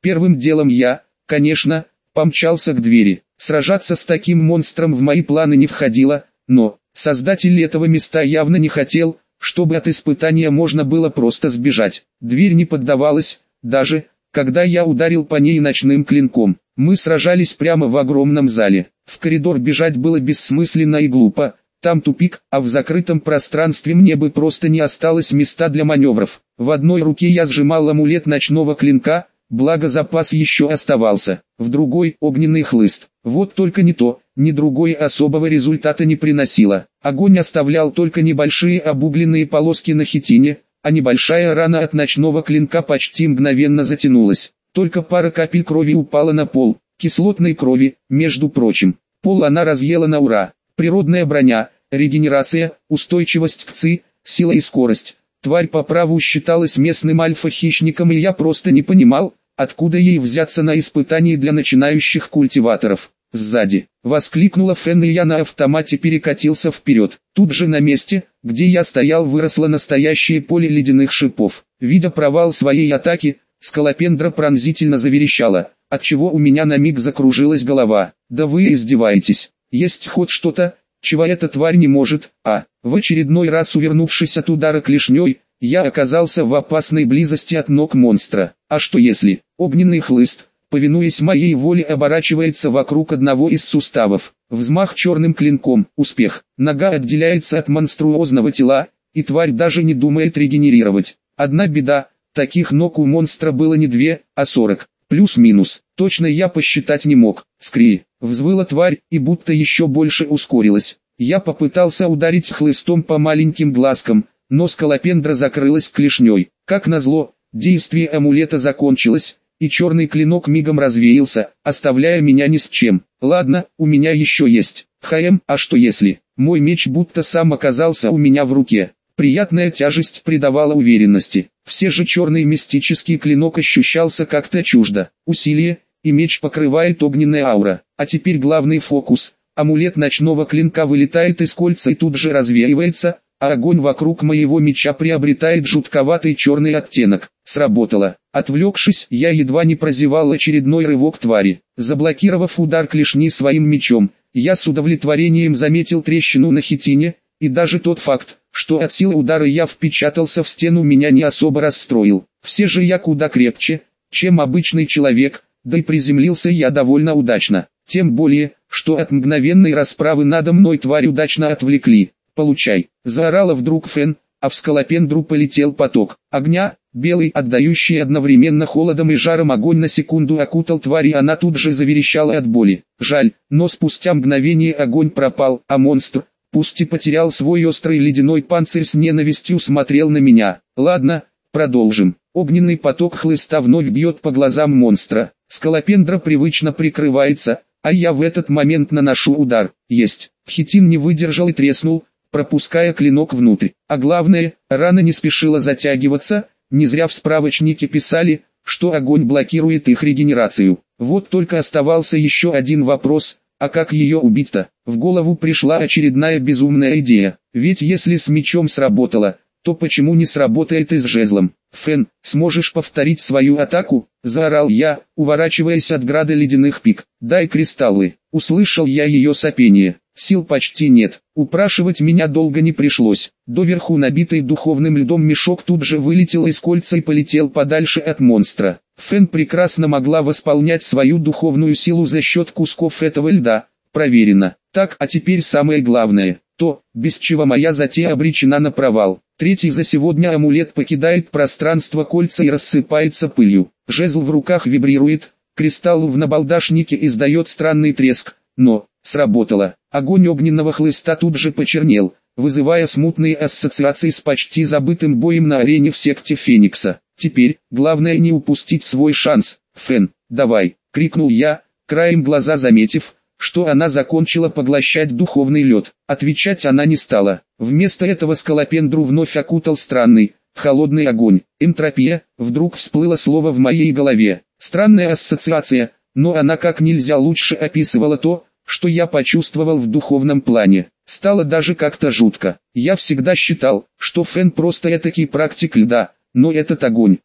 Первым делом я, конечно, помчался к двери. Сражаться с таким монстром в мои планы не входило, но создатель этого места явно не хотел, чтобы от испытания можно было просто сбежать. Дверь не поддавалась, даже когда я ударил по ней ночным клинком. Мы сражались прямо в огромном зале. В коридор бежать было бессмысленно и глупо. Там тупик, а в закрытом пространстве мне бы просто не осталось места для маневров. В одной руке я сжимал амулет ночного клинка, благо запас еще оставался. В другой — огненный хлыст. Вот только ни то, ни другое особого результата не приносило. Огонь оставлял только небольшие обугленные полоски на хитине, а небольшая рана от ночного клинка почти мгновенно затянулась. Только пара капель крови упала на пол, кислотной крови, между прочим. Пол она разъела на ура. Природная броня, регенерация, устойчивость к ЦИ, сила и скорость. Тварь по праву считалась местным альфа-хищником, и я просто не понимал, откуда ей взяться на испытании для начинающих культиваторов. Сзади воскликнула Фен, и я на автомате перекатился вперед. Тут же на месте, где я стоял, выросло настоящее поле ледяных шипов. Видя провал своей атаки, Скалопендра пронзительно заверещала, отчего у меня на миг закружилась голова. «Да вы издеваетесь! Есть хоть что-то, чего эта тварь не может?» В очередной раз увернувшись от удара клешней, я оказался в опасной близости от ног монстра. А что если огненный хлыст, повинуясь моей воле, оборачивается вокруг одного из суставов? Взмах черным клинком, успех. Нога отделяется от монструозного тела, и тварь даже не думает регенерировать. Одна беда, таких ног у монстра было не 2, а 40. Плюс-минус. Точно я посчитать не мог. Скри. Взвыла тварь и будто еще больше ускорилась. Я попытался ударить хлыстом по маленьким глазкам, но скалопендра закрылась клешней. Как назло, действие амулета закончилось, и черный клинок мигом развеялся, оставляя меня ни с чем. Ладно, у меня еще есть. А что если? Мой меч будто сам оказался у меня в руке. Приятная тяжесть придавала уверенности. Все же черный мистический клинок ощущался как-то чуждо. Усилие, и меч покрывает огненная аура. А теперь главный фокус. Амулет ночного клинка вылетает из кольца и тут же развеивается, а огонь вокруг моего меча приобретает жутковатый черный оттенок. Сработало. Отвлекшись, я едва не прозевал очередной рывок твари. Заблокировав удар клешни своим мечом, я с удовлетворением заметил трещину на хитине, и даже тот факт, что от силы удара я впечатался в стену, меня не особо расстроил. Все же я куда крепче, чем обычный человек, да и приземлился я довольно удачно. Тем более, что от мгновенной расправы надо мной тварь удачно отвлекли. «Получай!» — заорала вдруг Фен, а в скалопендру полетел поток огня. Белый, отдающий одновременно холодом и жаром огонь на секунду окутал тварь, и она тут же заверещала от боли. Жаль, но спустя мгновение огонь пропал, а монстр, пусть и потерял свой острый ледяной панцирь, с ненавистью смотрел на меня. Ладно, продолжим. Огненный поток хлыста вновь бьет по глазам монстра. Скалопендра привычно прикрывается, а я в этот момент наношу удар. Есть. Хитин не выдержал и треснул, пропуская клинок внутрь. А главное, рана не спешила затягиваться. Не зря в справочнике писали, что огонь блокирует их регенерацию. Вот только оставался еще один вопрос: а как ее убить-то? В голову пришла очередная безумная идея. Ведь если с мечом сработало, то почему не сработает и с жезлом? «Фен, сможешь повторить свою атаку?» – заорал я, уворачиваясь от града ледяных пик. «Дай кристаллы». Услышал я ее сопение. Сил почти нет. Упрашивать меня долго не пришлось. Доверху набитый духовным льдом мешок тут же вылетел из кольца и полетел подальше от монстра. Фен прекрасно могла восполнять свою духовную силу за счет кусков этого льда. Проверено. Так, а теперь самое главное. То, без чего моя затея обречена на провал. Третий за сегодня амулет покидает пространство кольца и рассыпается пылью. Жезл в руках вибрирует, кристалл в набалдашнике издает странный треск, но сработало. Огонь огненного хлыста тут же почернел, вызывая смутные ассоциации с почти забытым боем на арене в секте Феникса. Теперь, главное не упустить свой шанс. «Фен, давай!» — крикнул я, краем глаза заметив, что она закончила поглощать духовный лед. Отвечать она не стала. Вместо этого скалопендру вновь окутал странный, холодный огонь. Энтропия, вдруг всплыло слово в моей голове. Странная ассоциация, но она как нельзя лучше описывала то, что я почувствовал в духовном плане. Стало даже как-то жутко. Я всегда считал, что Фен просто этакий практик льда, но этот огонь,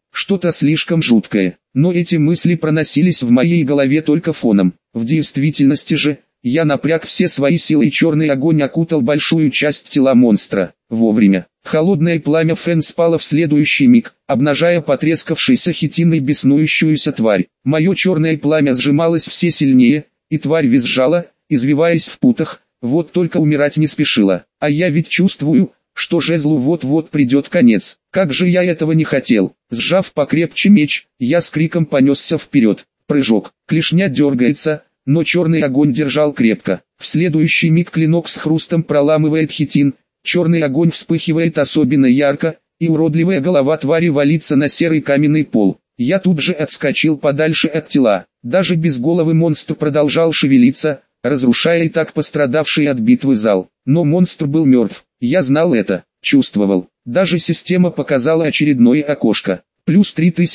что-то слишком жуткое. Но эти мысли проносились в моей голове только фоном. В действительности же, я напряг все свои силы, и черный огонь окутал большую часть тела монстра. Вовремя. Холодное пламя фен спало в следующий миг, обнажая потрескавшейся хитиной беснующуюся тварь. Мое черное пламя сжималось все сильнее, и тварь визжала, извиваясь в путах, вот только умирать не спешила. А я ведь чувствую, что жезлу вот-вот придет конец. Как же я этого не хотел. Сжав покрепче меч, я с криком понесся вперед. Прыжок. Клешня дергается, но черный огонь держал крепко. В следующий миг клинок с хрустом проламывает хитин, черный огонь вспыхивает особенно ярко, и уродливая голова твари валится на серый каменный пол. Я тут же отскочил подальше от тела. Даже без головы монстр продолжал шевелиться, разрушая и так пострадавший от битвы зал. Но монстр был мертв. Я знал это, чувствовал. Даже система показала очередное окошко. Плюс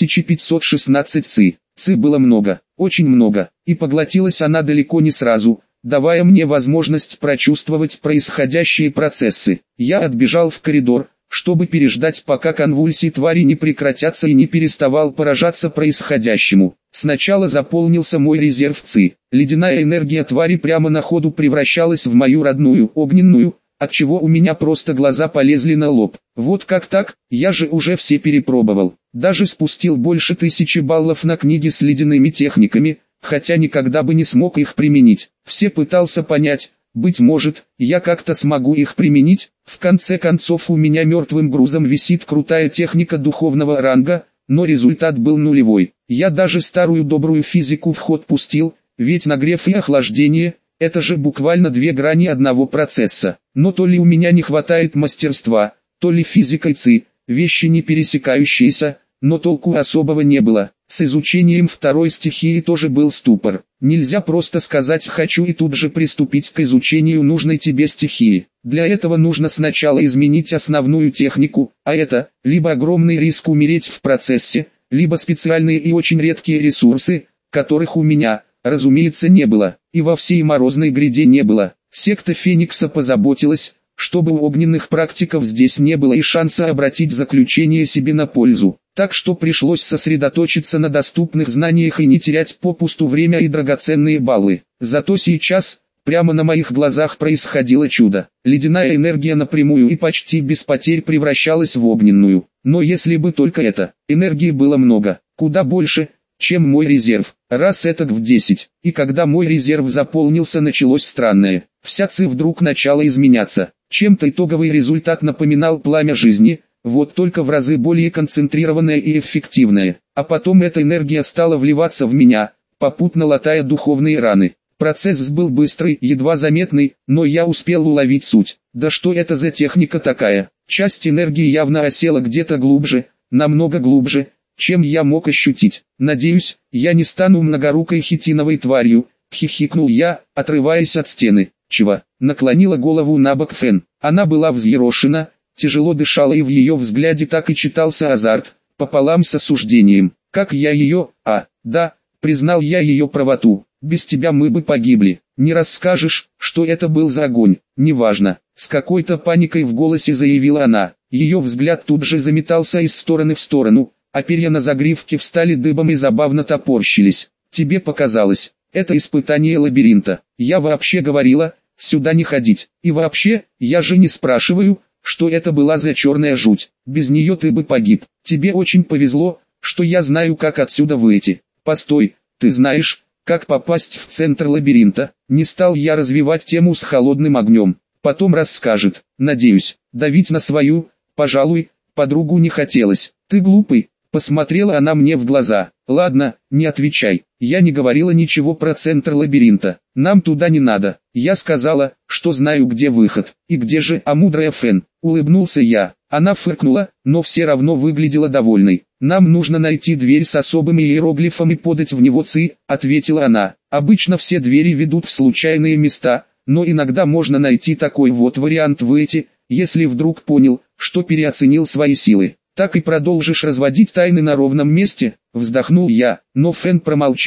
3516 ци. Ци было много, очень много, и поглотилась она далеко не сразу, давая мне возможность прочувствовать происходящие процессы. Я отбежал в коридор, чтобы переждать, пока конвульсии твари не прекратятся, и не переставал поражаться происходящему. Сначала заполнился мой резерв ци. Ледяная энергия твари прямо на ходу превращалась в мою родную огненную, отчего у меня просто глаза полезли на лоб. Вот как так, я же уже все перепробовал. Даже спустил больше 1000 баллов на книги с ледяными техниками, хотя никогда бы не смог их применить. Все пытался понять, быть может, я как-то смогу их применить. В конце концов, у меня мертвым грузом висит крутая техника духовного ранга, но результат был нулевой. Я даже старую добрую физику в ход пустил, ведь нагрев и охлаждение – это же буквально две грани одного процесса. Но то ли у меня не хватает мастерства, то ли физика и ци, вещи не пересекающиеся, но толку особого не было. С изучением второй стихии тоже был ступор. Нельзя просто сказать «хочу» и тут же приступить к изучению нужной тебе стихии. Для этого нужно сначала изменить основную технику, а это, либо огромный риск умереть в процессе, либо специальные и очень редкие ресурсы, которых у меня, разумеется, не было, и во всей Морозной гряде не было. Секта Феникса позаботилась, чтобы у огненных практиков здесь не было и шанса обратить заключение себе на пользу. Так что пришлось сосредоточиться на доступных знаниях и не терять попусту время и драгоценные баллы. Зато сейчас, прямо на моих глазах происходило чудо. Ледяная энергия напрямую и почти без потерь превращалась в огненную. Но если бы только это, энергии было много, куда больше, чем мой резерв, раз этак в 10. И когда мой резерв заполнился, началось странное. Вся ци вдруг начала изменяться. Чем-то итоговый результат напоминал пламя жизни, вот только в разы более концентрированная и эффективная. А потом эта энергия стала вливаться в меня, попутно латая духовные раны. Процесс был быстрый, едва заметный, но я успел уловить суть. Да что это за техника такая? Часть энергии явно осела где-то глубже, намного глубже, чем я мог ощутить. Надеюсь, я не стану многорукой хитиновой тварью, хихикнул я, отрываясь от стены. Чего? Наклонила голову набок Фен. Она была взъерошена, тяжело дышала, и в ее взгляде так и читался азарт, пополам с осуждением. Как я ее... да, признал я ее правоту. Без тебя мы бы погибли. Не расскажешь, что это был за огонь? Неважно. С какой-то паникой в голосе заявила она. Ее взгляд тут же заметался из стороны в сторону, а перья на загривке встали дыбом и забавно топорщились. Тебе показалось. Это испытание лабиринта. Я вообще говорила, сюда не ходить. И вообще, я же не спрашиваю, что это была за черная жуть. Без нее ты бы погиб. Тебе очень повезло, что я знаю, как отсюда выйти. Постой, ты знаешь, как попасть в центр лабиринта? Не стал я развивать тему с холодным огнем. Потом расскажет. Надеюсь, давить на свою, пожалуй, подругу не хотелось. Ты глупый. Посмотрела она мне в глаза. Ладно, не отвечай. Я не говорила ничего про центр лабиринта. Нам туда не надо. Я сказала, что знаю, где выход. И где же, мудрая Фен? Улыбнулся я. Она фыркнула, но все равно выглядела довольной. Нам нужно найти дверь с особым иероглифом и подать в него ци, ответила она. Обычно все двери ведут в случайные места, но иногда можно найти такой вот вариант выйти, если вдруг понял, что переоценил свои силы. Так и продолжишь разводить тайны на ровном месте, вздохнул я, но Фен промолчала,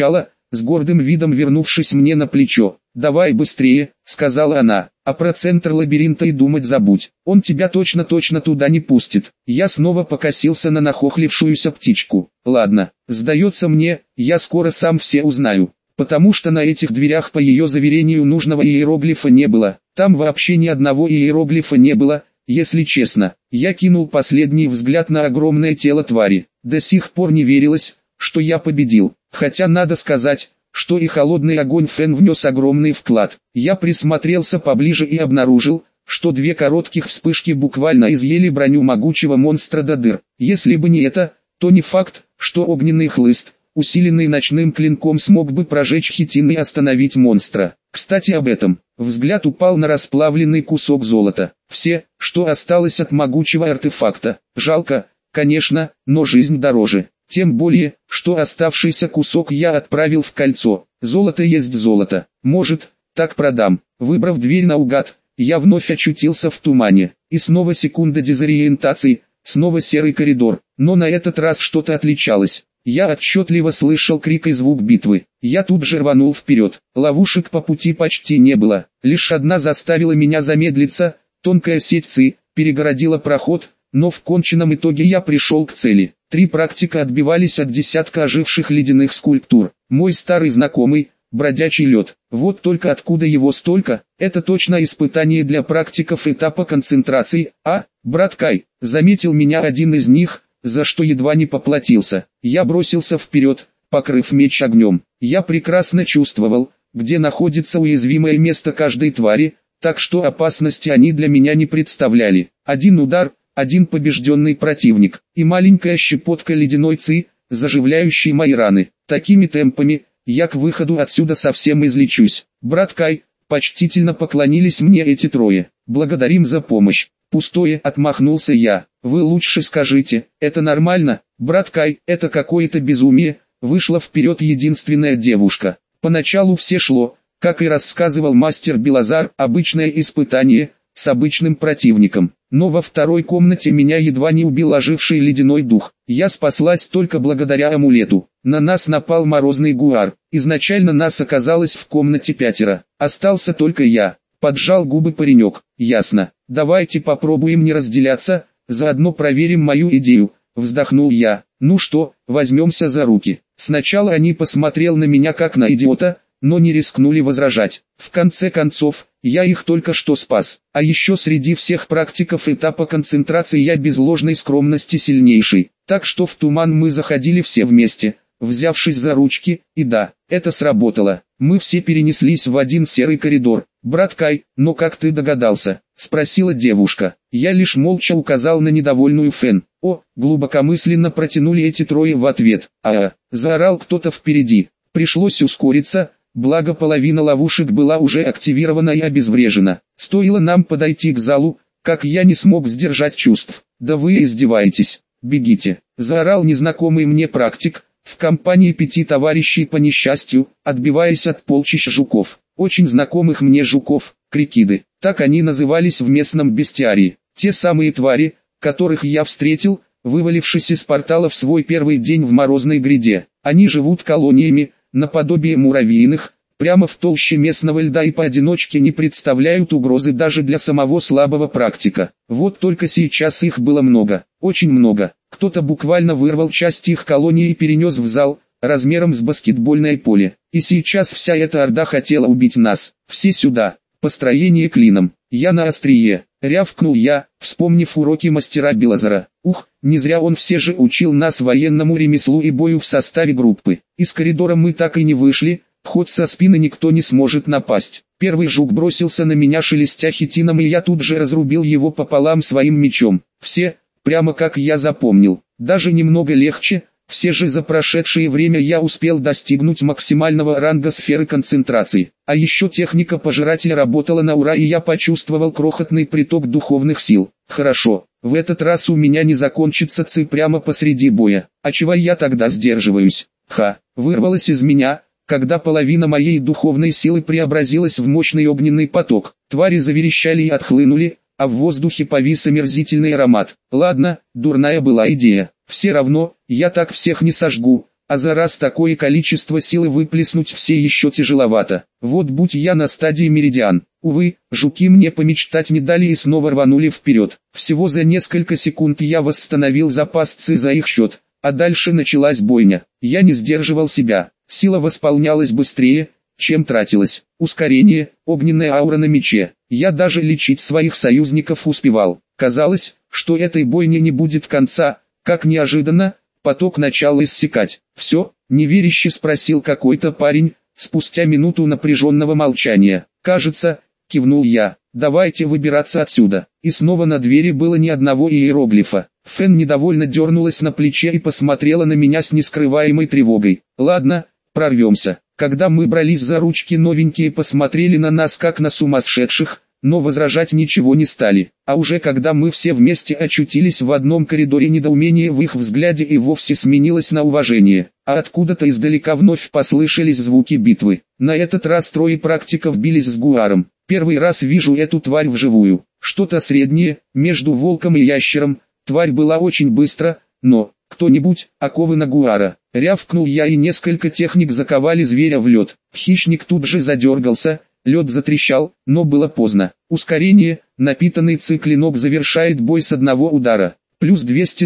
с гордым видом вернувшись мне на плечо. «Давай быстрее», — сказала она, — «а про центр лабиринта и думать забудь, он тебя точно туда не пустит». Я снова покосился на нахохлившуюся птичку. «Ладно, сдается мне, я скоро сам все узнаю». Потому что на этих дверях по ее заверению нужного иероглифа не было, там вообще ни одного иероглифа не было, если честно. Я кинул последний взгляд на огромное тело твари. До сих пор не верилось, что я победил, хотя надо сказать, что и холодный огонь Фен внес огромный вклад. Я присмотрелся поближе и обнаружил, что две коротких вспышки буквально изъели броню могучего монстра до дыр. Если бы не это, то не факт, что огненный хлыст, усиленный ночным клинком, смог бы прожечь хитин и остановить монстра. Кстати об этом, взгляд упал на расплавленный кусок золота. Все, что осталось от могучего артефакта. Жалко, конечно, но жизнь дороже. Тем более, что оставшийся кусок я отправил в кольцо. Золото есть золото. Может, так продам. Выбрав дверь наугад, я вновь очутился в тумане. И снова секунда дезориентации, снова серый коридор. Но на этот раз что-то отличалось. Я отчетливо слышал крик и звук битвы. Я тут же рванул вперед. Ловушек по пути почти не было. Лишь одна заставила меня замедлиться. Тонкая сеть ЦИ перегородила проход, но в конечном итоге я пришел к цели. 3 практика отбивались от десятка оживших ледяных скульптур. Мой старый знакомый, бродячий лед. Вот только откуда его столько? Это точно испытание для практиков этапа концентрации. Брат Кай, заметил меня один из них, за что едва не поплатился. Я бросился вперед, покрыв меч огнем. Я прекрасно чувствовал, где находится уязвимое место каждой твари, так что опасности они для меня не представляли. Один удар, один побежденный противник, и маленькая щепотка ледяной ЦИ, заживляющей мои раны. Такими темпами, я к выходу отсюда совсем излечусь. Брат Кай, почтительно поклонились мне эти трое. Благодарим за помощь. Пустое, отмахнулся я. Вы лучше скажите, это нормально? Брат Кай, это какое-то безумие. Вышла вперед единственная девушка. Поначалу все шло, как и рассказывал мастер Белазар, обычное испытание, с обычным противником. Но во второй комнате меня едва не убил оживший ледяной дух. Я спаслась только благодаря амулету. На нас напал морозный гуар. Изначально нас оказалось в комнате 5. Остался только я. Поджал губы паренек. Ясно. Давайте попробуем не разделяться, заодно проверим мою идею. Вздохнул я. Ну что, возьмемся за руки. Сначала они посмотрел на меня как на идиота, но не рискнули возражать. В конце концов, я их только что спас. А еще среди всех практиков этапа концентрации я без ложной скромности сильнейший. Так что в туман мы заходили все вместе, взявшись за ручки, и да, это сработало. Мы все перенеслись в один серый коридор. «Брат Кай, но как ты догадался?» — спросила девушка. Я лишь молча указал на недовольную Фен. Глубокомысленно протянули эти трое в ответ. Заорал кто-то впереди. Пришлось ускориться, благо половина ловушек была уже активирована и обезврежена. Стоило нам подойти к залу, как я не смог сдержать чувств. «Да вы издеваетесь! Бегите!» — заорал незнакомый мне практик, в компании 5 товарищей по несчастью, отбиваясь от полчища жуков. Очень знакомых мне жуков, крикиды, так они назывались в местном бестиарии. Те самые твари, которых я встретил, вывалившись из портала в свой первый день в морозной гряде. Они живут колониями, наподобие муравьиных, прямо в толще местного льда и поодиночке не представляют угрозы даже для самого слабого практика. Вот только сейчас их было много, очень много. Кто-то буквально вырвал часть их колонии и перенес в зал, размером с баскетбольное поле. И сейчас вся эта орда хотела убить нас. Все сюда. Построение клином. Я на острие. Рявкнул я, вспомнив уроки мастера Белазара. Не зря он все же учил нас военному ремеслу и бою в составе группы. Из коридора мы так и не вышли, хоть со спины никто не сможет напасть. Первый жук бросился на меня шелестя хитином, и я тут же разрубил его пополам своим мечом. Все, прямо как я запомнил. Даже немного легче. Все же за прошедшее время я успел достигнуть максимального ранга сферы концентрации. А еще техника пожирателя работала на ура, и я почувствовал крохотный приток духовных сил. Хорошо, в этот раз у меня не закончится ЦИ прямо посреди боя. А чего я тогда сдерживаюсь? Вырвалось из меня, когда половина моей духовной силы преобразилась в мощный огненный поток. Твари заверещали и отхлынули, а в воздухе повис омерзительный аромат. Ладно, дурная была идея. Все равно, я так всех не сожгу, а за раз такое количество силы выплеснуть все еще тяжеловато. Вот будь я на стадии меридиан. Увы, жуки мне помечтать не дали и снова рванули вперед. Всего за несколько секунд я восстановил запас ци за их счет, а дальше началась бойня. Я не сдерживал себя, сила восполнялась быстрее, чем тратилась. Ускорение, огненная аура на мече. Я даже лечить своих союзников успевал. Казалось, что этой бойне не будет конца, как неожиданно, поток начал иссякать. «Все?» – неверяще спросил какой-то парень, спустя минуту напряженного молчания. «Кажется», – кивнул я, – «давайте выбираться отсюда». И снова на двери было ни одного иероглифа. Фэн недовольно дернулась на плече и посмотрела на меня с нескрываемой тревогой. «Ладно, прорвемся». Когда мы брались за ручки, новенькие посмотрели на нас как на сумасшедших, но возражать ничего не стали. А уже когда мы все вместе очутились в одном коридоре, недоумение в их взгляде и вовсе сменилось на уважение. А откуда-то издалека вновь послышались звуки битвы. На этот раз трое практиков бились с Гуаром. Первый раз вижу эту тварь вживую. Что-то среднее, между волком и ящером. Тварь была очень быстро, но... «Кто-нибудь, оковы на Гуара!» Рявкнул я, и несколько техник заковали зверя в лед. Хищник тут же задергался, лед затрещал, но было поздно. Ускорение, напитанный ци-клинок завершает бой с одного удара. Плюс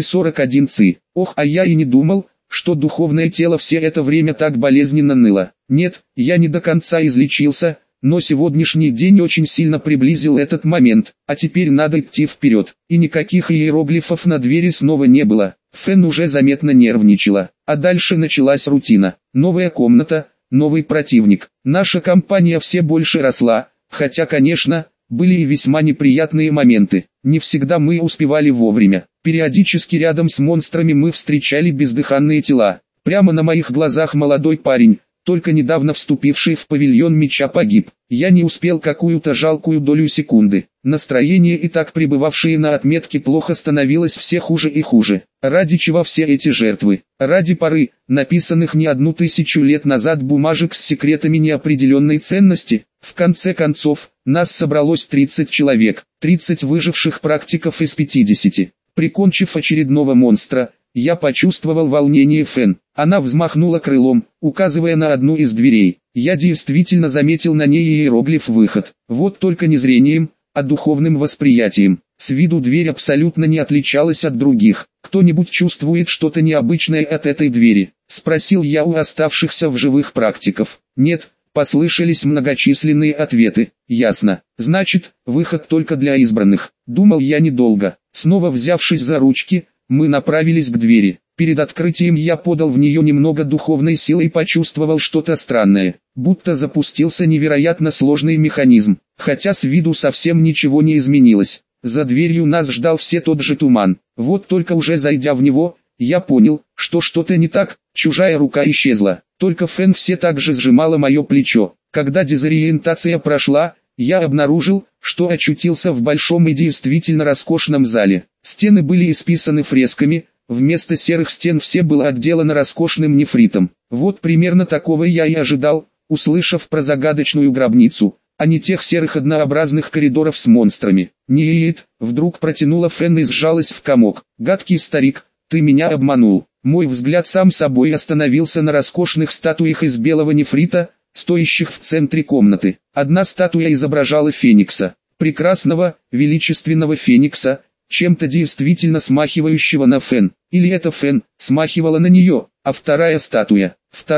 241 ци. Ох, а я и не думал, что духовное тело все это время так болезненно ныло. Нет, я не до конца излечился, но сегодняшний день очень сильно приблизил этот момент. А теперь надо идти вперед. И никаких иероглифов на двери снова не было. Фэн уже заметно нервничала, а дальше началась рутина. Новая комната, новый противник. Наша компания все больше росла, хотя, конечно, были и весьма неприятные моменты. Не всегда мы успевали вовремя. Периодически рядом с монстрами мы встречали бездыханные тела. Прямо на моих глазах молодой парень, только недавно вступивший в павильон меча, погиб. Я не успел какую-то жалкую долю секунды. Настроение, и так пребывавшее на отметке, плохо становилось все хуже и хуже. Ради чего все эти жертвы? Ради пары, написанных не 1000 лет назад бумажек с секретами неопределенной ценности? В конце концов, нас собралось 30 человек, 30 выживших практиков из 50. Прикончив очередного монстра, я почувствовал волнение Фэн. Она взмахнула крылом, указывая на одну из дверей. Я действительно заметил на ней иероглиф «Выход». Вот только не зрением, а духовным восприятием. С виду дверь абсолютно не отличалась от других. «Кто-нибудь чувствует что-то необычное от этой двери?» – спросил я у оставшихся в живых практиков. «Нет», – послышались многочисленные ответы. «Ясно. Значит, выход только для избранных». Думал я недолго. Снова взявшись за ручки, мы направились к двери. Перед открытием я подал в нее немного духовной силы и почувствовал что-то странное, будто запустился невероятно сложный механизм, хотя с виду совсем ничего не изменилось. За дверью нас ждал все тот же туман. Вот только уже зайдя в него, я понял, что что-то не так. Чужая рука исчезла, только Фэн все так же сжимала мое плечо. Когда дезориентация прошла, я обнаружил, что очутился в большом и действительно роскошном зале. Стены были исписаны фресками, вместо серых стен все было отделано роскошным нефритом. Вот примерно такого я и ожидал, услышав про загадочную гробницу, а не тех серых однообразных коридоров с монстрами. «Нет», — вдруг протянула Фэн и сжалась в комок. «Гадкий старик, ты меня обманул». Мой взгляд сам собой остановился на роскошных статуях из белого нефрита, стоящих в центре комнаты. Одна статуя изображала феникса, прекрасного, величественного феникса, чем-то действительно смахивающего на Фэн, или это Фэн смахивала на нее, а вторая статуя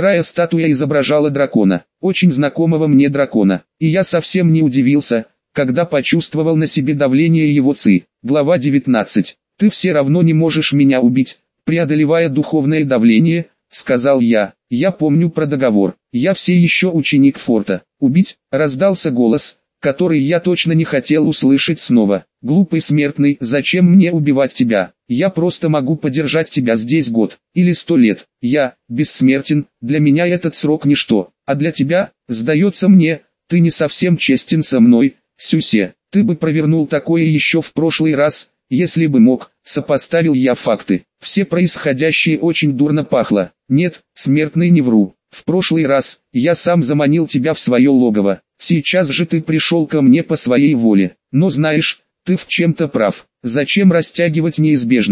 изображала дракона, очень знакомого мне дракона, и я совсем не удивился, когда почувствовал на себе давление его ци. Глава 19. «Ты все равно не можешь меня убить, преодолевая духовное давление», — сказал я. «Я помню про договор, я все еще ученик форта». «Убить?» — раздался голос, который я точно не хотел услышать снова. «Глупый смертный, зачем мне убивать тебя? Я просто могу подержать тебя здесь год, или 100 лет. Я бессмертен, для меня этот срок ничто, а для тебя, сдается мне, ты не совсем честен со мной, Сюсе. Ты бы провернул такое еще в прошлый раз, если бы мог», — сопоставил я факты. Все происходящее очень дурно пахло. «Нет, смертный, не вру. В прошлый раз, я сам заманил тебя в свое логово. Сейчас же ты пришел ко мне по своей воле. Но знаешь, ты в чем-то прав. Зачем растягивать неизбежное?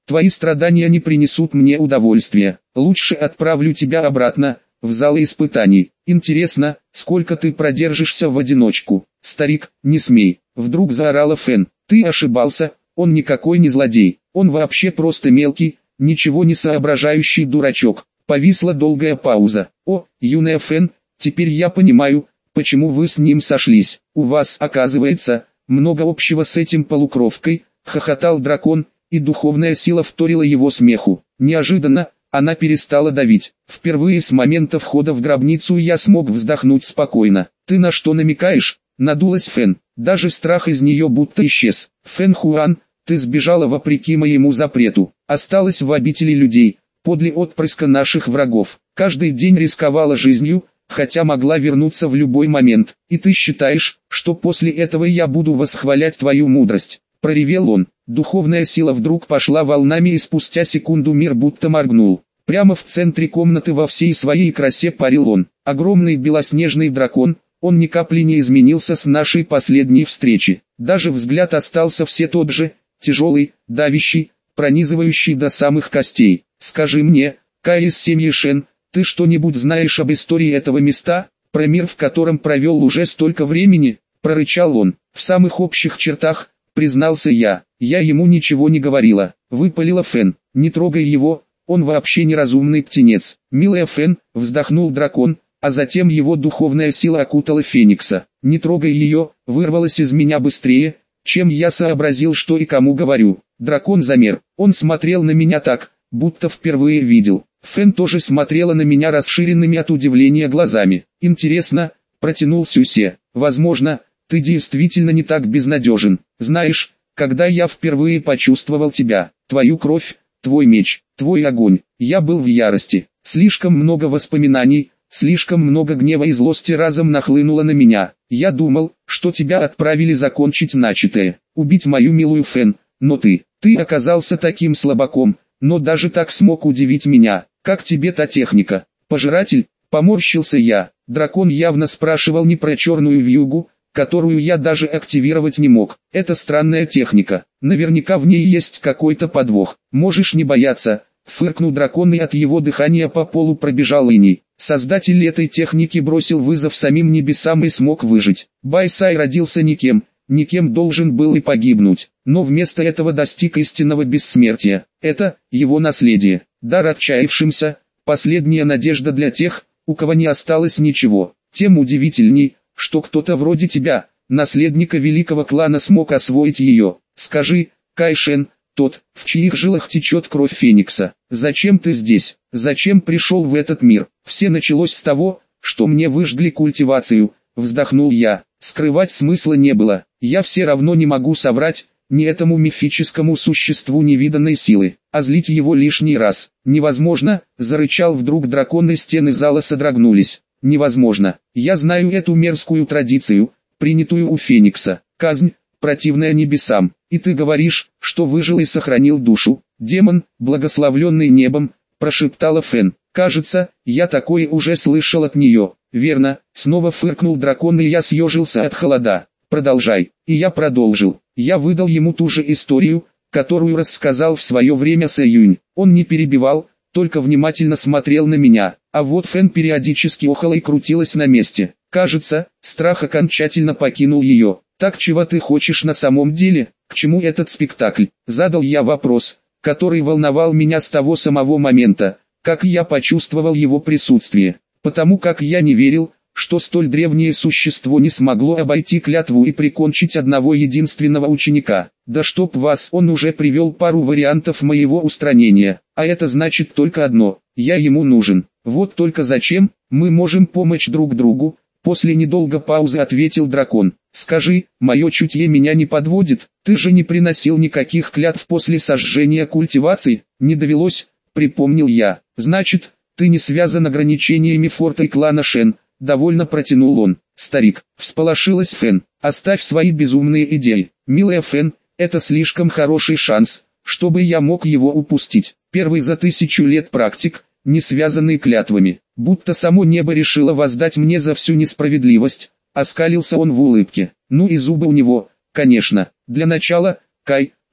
Твои страдания не принесут мне удовольствия. Лучше отправлю тебя обратно, в зал испытаний. Интересно, сколько ты продержишься в одиночку? Старик, не смей. Вдруг заорала Фэн. Ты ошибался, он никакой не злодей. Он вообще просто мелкий, ничего не соображающий дурачок. Повисла долгая пауза. О, юная Фэн, теперь я понимаю, почему вы с ним сошлись. У вас, оказывается, много общего с этим полукровкой, хохотал дракон, и духовная сила вторила его смеху. Неожиданно, она перестала давить. Впервые с момента входа в гробницу я смог вздохнуть спокойно. Ты на что намекаешь? Надулась Фэн. Даже страх из нее будто исчез. Фэн Хуан, ты сбежала вопреки моему запрету. Осталась в обители людей, подле отпрыска наших врагов. Каждый день рисковала жизнью, хотя могла вернуться в любой момент. И ты считаешь, что после этого я буду восхвалять твою мудрость? Проревел он. Духовная сила вдруг пошла волнами, и спустя секунду мир будто моргнул. Прямо в центре комнаты во всей своей красе парил он. Огромный белоснежный дракон, он ни капли не изменился с нашей последней встречи. Даже взгляд остался все тот же, тяжелый, давящий, пронизывающий до самых костей. Скажи мне, Кай из семьи Шен, ты что-нибудь знаешь об истории этого места, про мир, в котором провел уже столько времени? Прорычал он. В самых общих чертах, признался я. Я ему ничего не говорила. Выпалила Фэн. Не трогай его, он вообще неразумный птенец. Милая Фэн, вздохнул дракон, а затем его духовная сила окутала Феникса. Не трогай ее, вырвалось из меня быстрее, чем я сообразил, что и кому говорю. Дракон замер. Он смотрел на меня так, будто впервые видел. Фэн тоже смотрела на меня расширенными от удивления глазами. Интересно, протянул Сюсе. Возможно, ты действительно не так безнадежен. Знаешь, когда я впервые почувствовал тебя, твою кровь, твой меч, твой огонь, я был в ярости. Слишком много воспоминаний, слишком много гнева и злости разом нахлынуло на меня. Я думал, что тебя отправили закончить начатое, убить мою милую Фэн, но ты оказался таким слабаком, но даже так смог удивить меня. Как тебе та техника? Пожиратель? Поморщился я. Дракон явно спрашивал не про черную вьюгу, которую я даже активировать не мог. Это странная техника. Наверняка в ней есть какой-то подвох. Можешь не бояться. Фыркнул дракон, и от его дыхания по полу пробежал иней. Создатель этой техники бросил вызов самим небесам и смог выжить. Байсай родился никем должен был и погибнуть, но вместо этого достиг истинного бессмертия. Это его наследие. Дар отчаявшимся, последняя надежда для тех, у кого не осталось ничего. Тем удивительней, что кто-то вроде тебя, наследника великого клана, смог освоить ее. Скажи, Кайшен, тот, в чьих жилах течет кровь Феникса, зачем ты здесь? Зачем пришел в этот мир? Все началось с того, что мне выжгли культивацию, вздохнул я. Скрывать смысла не было. Я все равно не могу соврать, ни этому мифическому существу невиданной силы, а злить его лишний раз невозможно. Зарычал вдруг дракон, и стены зала содрогнулись. Невозможно. Я знаю эту мерзкую традицию, принятую у Феникса. Казнь, противная небесам. И ты говоришь, что выжил и сохранил душу. Демон, благословленный небом, прошептала Фэн. Кажется, я такое уже слышал от нее. Верно, снова фыркнул дракон, и я съежился от холода. Продолжай. И я продолжил. Я выдал ему ту же историю, которую рассказал в свое время Сэюнь. Он не перебивал, только внимательно смотрел на меня. А вот Фэн периодически охала и крутилась на месте. Кажется, страх окончательно покинул ее. Так чего ты хочешь на самом деле? К чему этот спектакль? Задал я вопрос, который волновал меня с того самого момента, как я почувствовал его присутствие. Потому как я не верил, что столь древнее существо не смогло обойти клятву и прикончить одного единственного ученика. Да чтоб вас, он уже привел пару вариантов моего устранения, а это значит только одно: я ему нужен. Вот только зачем? Мы можем помочь друг другу. После недолгой паузы ответил дракон. Скажи, мое чутье меня не подводит, ты же не приносил никаких клятв после сожжения культивации? Не довелось, припомнил я. Значит, ты не связан ограничениями форта и клана Шен. Довольно протянул он. Старик, всполошилась Фэн. Оставь свои безумные идеи. Милая Фэн, это слишком хороший шанс, чтобы я мог его упустить. Первый за 1000 лет практик, не связанный клятвами. Будто само небо решило воздать мне за всю несправедливость. Оскалился он в улыбке. Ну и зубы у него, конечно. Для начала, Кай,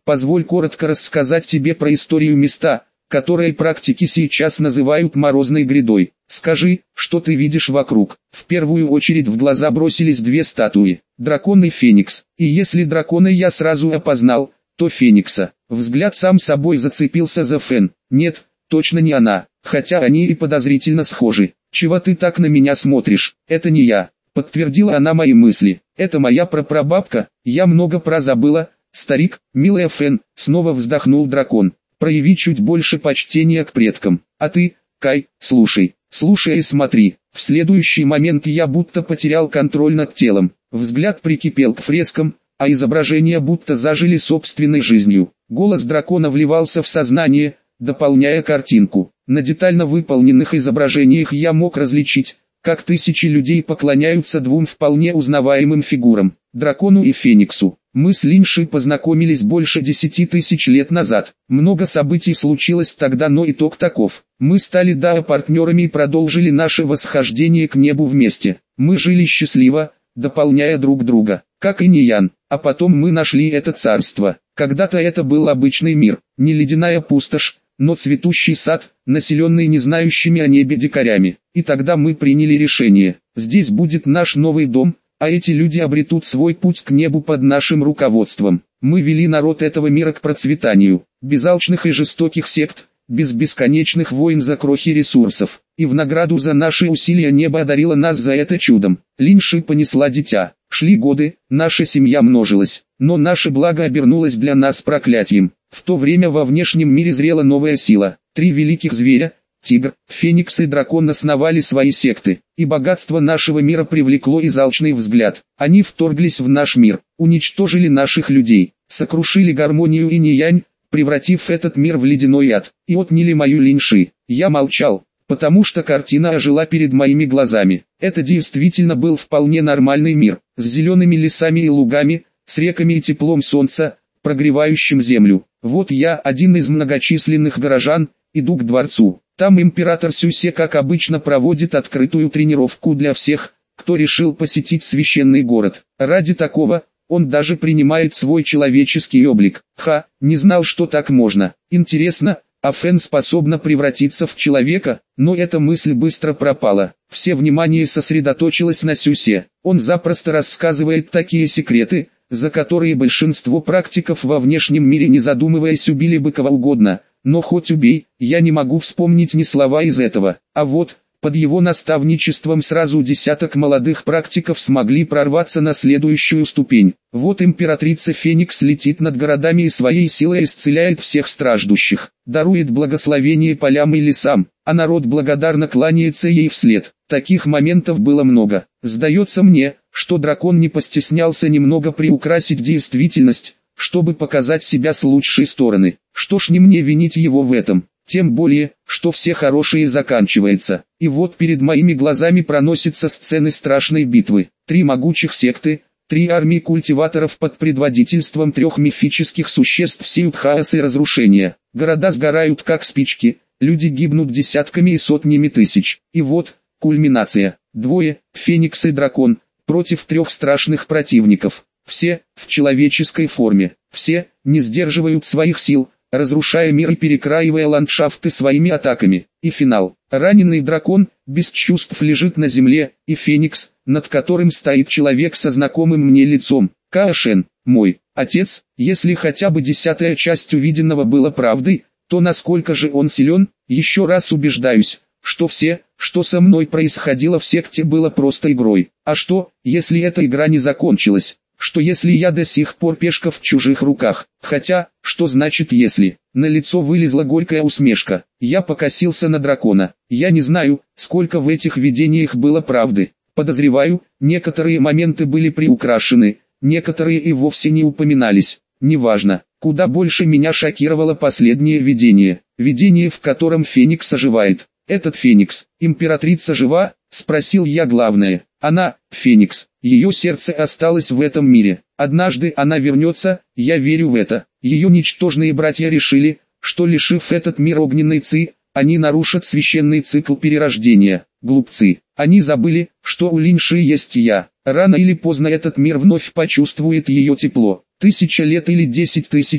Позволь коротко рассказать тебе про историю места, которое практики сейчас называют морозной грядой. Скажи, что ты видишь вокруг. В первую очередь в глаза бросились две статуи, дракон и феникс. И если дракона я сразу опознал, то феникса. Взгляд сам собой зацепился за Фен. Нет, точно не она, хотя они и подозрительно схожи. Чего ты так на меня смотришь? Это не я. Подтвердила она мои мысли. Это моя прапрабабка, я много про забыла. Старик, милая Фен, снова вздохнул дракон. Прояви чуть больше почтения к предкам. А ты, Кай, слушай и смотри. В следующий момент я будто потерял контроль над телом. Взгляд прикипел к фрескам, а изображения будто зажили собственной жизнью. Голос дракона вливался в сознание, дополняя картинку. На детально выполненных изображениях я мог различить, как тысячи людей поклоняются двум вполне узнаваемым фигурам, дракону и фениксу. Мы с Линшей познакомились больше 10 тысяч лет назад. Много событий случилось тогда, но итог таков. Мы стали партнерами и продолжили наше восхождение к небу вместе. Мы жили счастливо, дополняя друг друга, как и Ниян. А потом мы нашли это царство. Когда-то это был обычный мир, не ледяная пустошь, но цветущий сад, населенный не знающими о небе дикарями. И тогда мы приняли решение: здесь будет наш новый дом, а эти люди обретут свой путь к небу под нашим руководством. Мы вели народ этого мира к процветанию, без алчных и жестоких сект, без бесконечных войн за крохи ресурсов. И в награду за наши усилия небо одарило нас за это чудом. Линши понесла дитя. Шли годы, наша семья множилась, но наше благо обернулось для нас проклятием. В то время во внешнем мире зрела новая сила. 3 великих зверя, тигр, феникс и дракон, основали свои секты, и богатство нашего мира привлекло и алчный взгляд. Они вторглись в наш мир, уничтожили наших людей, сокрушили гармонию и Ниянь, превратив этот мир в ледяной ад, и отняли мою Линши. Я молчал, потому что картина ожила перед моими глазами. Это действительно был вполне нормальный мир, с зелеными лесами и лугами, с реками и теплом солнца, прогревающим землю. Вот я, один из многочисленных горожан, иду к дворцу. Там император Сюсе, как обычно, проводит открытую тренировку для всех, кто решил посетить священный город. Ради такого, он даже принимает свой человеческий облик. Не знал, что так можно. Интересно, а Фен способна превратиться в человека? Но эта мысль быстро пропала. Все внимание сосредоточилось на Сюсе. Он запросто рассказывает такие секреты, за которые большинство практиков во внешнем мире, не задумываясь, убили бы кого угодно. Но хоть убей, я не могу вспомнить ни слова из этого. А вот, под его наставничеством сразу десяток молодых практиков смогли прорваться на следующую ступень. Вот императрица Феникс летит над городами и своей силой исцеляет всех страждущих, дарует благословение полям и лесам, а народ благодарно кланяется ей вслед. Таких моментов было много. Сдается мне, что дракон не постеснялся немного приукрасить действительность, чтобы показать себя с лучшей стороны. Что ж, не мне винить его в этом. Тем более, что все хорошее заканчивается. И вот перед моими глазами проносятся сцены страшной битвы. 3 могучих секты, 3 армии культиваторов под предводительством 3 мифических существ сеют хаос и разрушения. Города сгорают как спички, люди гибнут десятками и сотнями тысяч. И вот, кульминация. 2, Феникс и дракон, против 3 страшных противников. Все, в человеческой форме. Все, не сдерживают своих сил, разрушая мир и перекраивая ландшафты своими атаками. И финал. Раненый дракон, без чувств, лежит на земле, и Феникс, над которым стоит человек со знакомым мне лицом. Каошен, мой отец. Если хотя бы 10-я часть увиденного была правдой, то насколько же он силен? Еще раз убеждаюсь, что все, что со мной происходило в секте, было просто игрой. А что, если эта игра не закончилась? Что если я до сих пор пешка в чужих руках? Хотя, что значит если? На лицо вылезла горькая усмешка. Я покосился на дракона. Я не знаю, сколько в этих видениях было правды. Подозреваю, некоторые моменты были приукрашены, некоторые и вовсе не упоминались. Неважно. Куда больше меня шокировало последнее видение. Видение, в котором Феникс оживает. «Этот Феникс, императрица жива?» — спросил я. Главное, она, Феникс, ее сердце осталось в этом мире. Однажды она вернется, я верю в это. Ее ничтожные братья решили, что лишив этот мир огненной ци, они нарушат священный цикл перерождения. Глупцы. Они забыли, что у Линши есть я. Рано или поздно этот мир вновь почувствует ее тепло. 1000 лет или 10 000,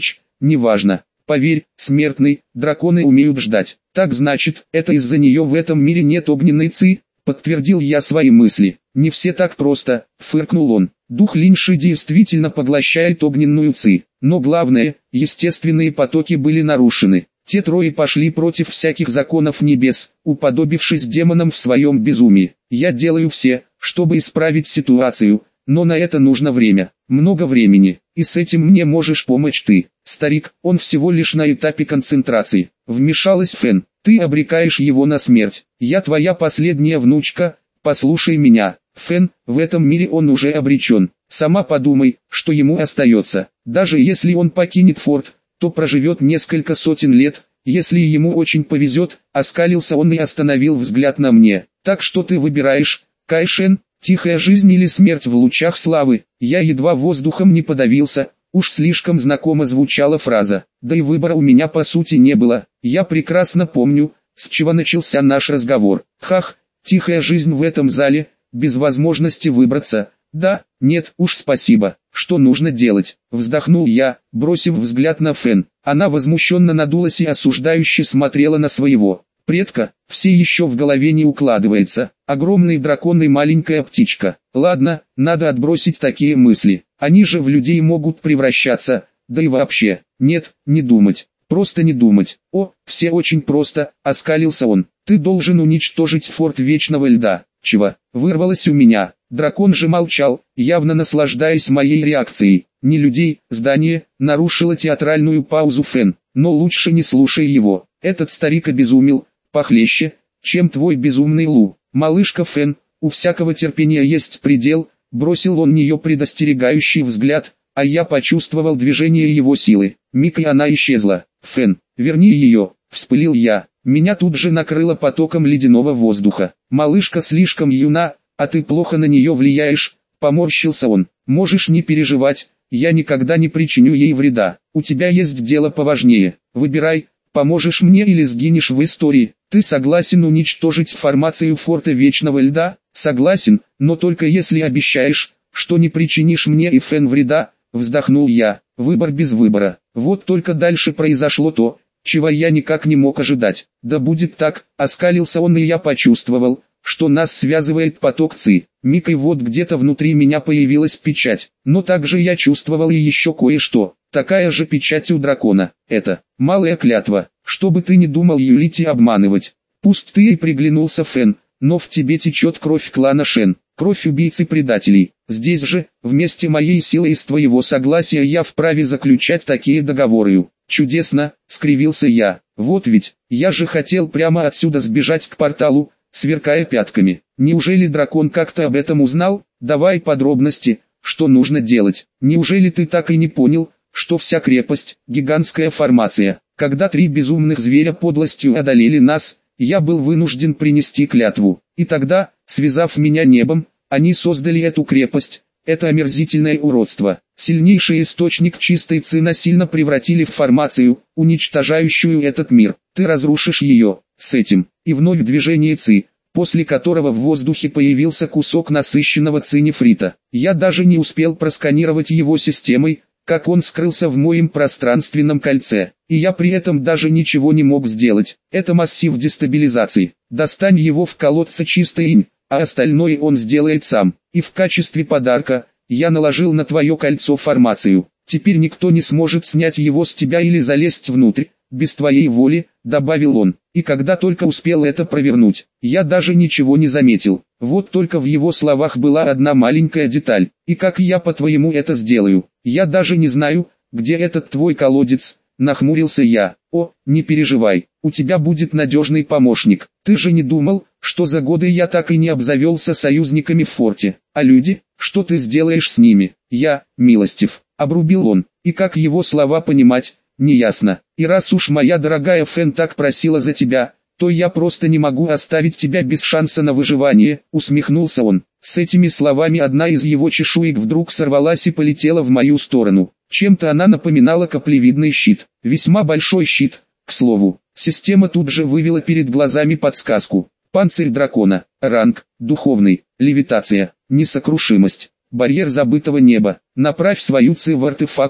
неважно. Поверь, смертный, драконы умеют ждать. Так значит, это из-за нее в этом мире нет огненной ци? Подтвердил я свои мысли. Не все так просто, фыркнул он. Дух Линьши действительно поглощает огненную ци. Но главное, естественные потоки были нарушены. Те трое пошли против всяких законов небес, уподобившись демонам в своем безумии. Я делаю все, чтобы исправить ситуацию, но на это нужно время, много времени, и с этим мне можешь помочь ты. Старик, он всего лишь на этапе концентрации. Вмешалась Фэн, ты обрекаешь его на смерть. Я твоя последняя внучка, послушай меня. Фэн, в этом мире он уже обречен. Сама подумай, что ему остается. Даже если он покинет форт, то проживет несколько сотен лет, если ему очень повезет. Оскалился он и остановил взгляд на мне. Так что ты выбираешь, Кайшен, тихая жизнь или смерть в лучах славы? Я едва воздухом не подавился, уж слишком знакомо звучала фраза. Да и выбора у меня по сути не было. Я прекрасно помню, с чего начался наш разговор. Хах, тихая жизнь в этом зале, без возможности выбраться. Да, нет, уж спасибо. Что нужно делать? Вздохнул я, бросив взгляд на Фэн. Она возмущенно надулась и осуждающе смотрела на своего предка. Все еще в голове не укладывается. Огромный дракон и маленькая птичка. Ладно, надо отбросить такие мысли. Они же в людей могут превращаться. Да и вообще, нет, не думать. Просто не думать. О, все очень просто, оскалился он. Ты должен уничтожить форт Вечного Льда. Чего? Вырвалось у меня. Дракон же молчал, явно наслаждаясь моей реакцией. Не людей, здание, нарушило театральную паузу Фэн. Но лучше не слушай его. Этот старик обезумел, похлеще, чем твой безумный Лу. Малышка Фэн, у всякого терпения есть предел. Бросил он нее предостерегающий взгляд, а я почувствовал движение его силы. Миг и она исчезла. Фэн, верни ее, вспылил я. Меня тут же накрыло потоком ледяного воздуха. Малышка слишком юна, а ты плохо на нее влияешь, поморщился он. Можешь не переживать, я никогда не причиню ей вреда. У тебя есть дело поважнее. Выбирай, поможешь мне или сгинешь в истории. Ты согласен уничтожить формацию форта Вечного Льда? Согласен, но только если обещаешь, что не причинишь мне и Фэн вреда, вздохнул я. Выбор без выбора. Вот только дальше произошло то, чего я никак не мог ожидать. Да будет так, оскалился он, и я почувствовал, что нас связывает поток ци. Миг, и вот где-то внутри меня появилась печать. Но также я чувствовал и еще кое-что. Такая же печать у дракона. Это малая клятва. Что бы ты ни думал юлить и обманывать. Пусть ты и приглянулся Фэн, но в тебе течет кровь клана Шен. Кровь убийцы-предателей. Здесь же, вместе моей силы и с твоего согласия я вправе заключать такие договоры. Чудесно, скривился я. Вот ведь, я же хотел прямо отсюда сбежать к порталу, сверкая пятками. Неужели дракон как-то об этом узнал? Давай подробности, что нужно делать. Неужели ты так и не понял, что вся крепость – гигантская формация? Когда три безумных зверя подлостью одолели нас, я был вынужден принести клятву. И тогда, связав меня небом, они создали эту крепость. Это омерзительное уродство. Сильнейший источник чистой ци насильно превратили в формацию, уничтожающую этот мир. Ты разрушишь ее, с этим, и вновь движение ци, после которого в воздухе появился кусок насыщенного ци нефрита. Я даже не успел просканировать его системой, как он скрылся в моем пространственном кольце, и я при этом даже ничего не мог сделать. Это массив дестабилизации. Достань его в колодце чистой инь, а остальное он сделает сам. И в качестве подарка, я наложил на твое кольцо формацию. Теперь никто не сможет снять его с тебя или залезть внутрь, без твоей воли, добавил он. И когда только успел это провернуть, я даже ничего не заметил. Вот только в его словах была одна маленькая деталь. И как я по-твоему это сделаю? Я даже не знаю, где этот твой колодец, нахмурился я. О, не переживай, у тебя будет надежный помощник. Ты же не думал, что за годы я так и не обзавелся союзниками в форте. А люди, что ты сделаешь с ними? Я, милостив, обрубил он. И как его слова понимать, неясно. И раз уж моя дорогая Фэн так просила за тебя, то я просто не могу оставить тебя без шанса на выживание, усмехнулся он. С этими словами одна из его чешуек вдруг сорвалась и полетела в мою сторону. Чем-то она напоминала каплевидный щит. Весьма большой щит, к слову. Система тут же вывела перед глазами подсказку. Панцирь дракона, ранг, духовный, левитация, несокрушимость, барьер забытого неба. Направь свою ци в артефакт,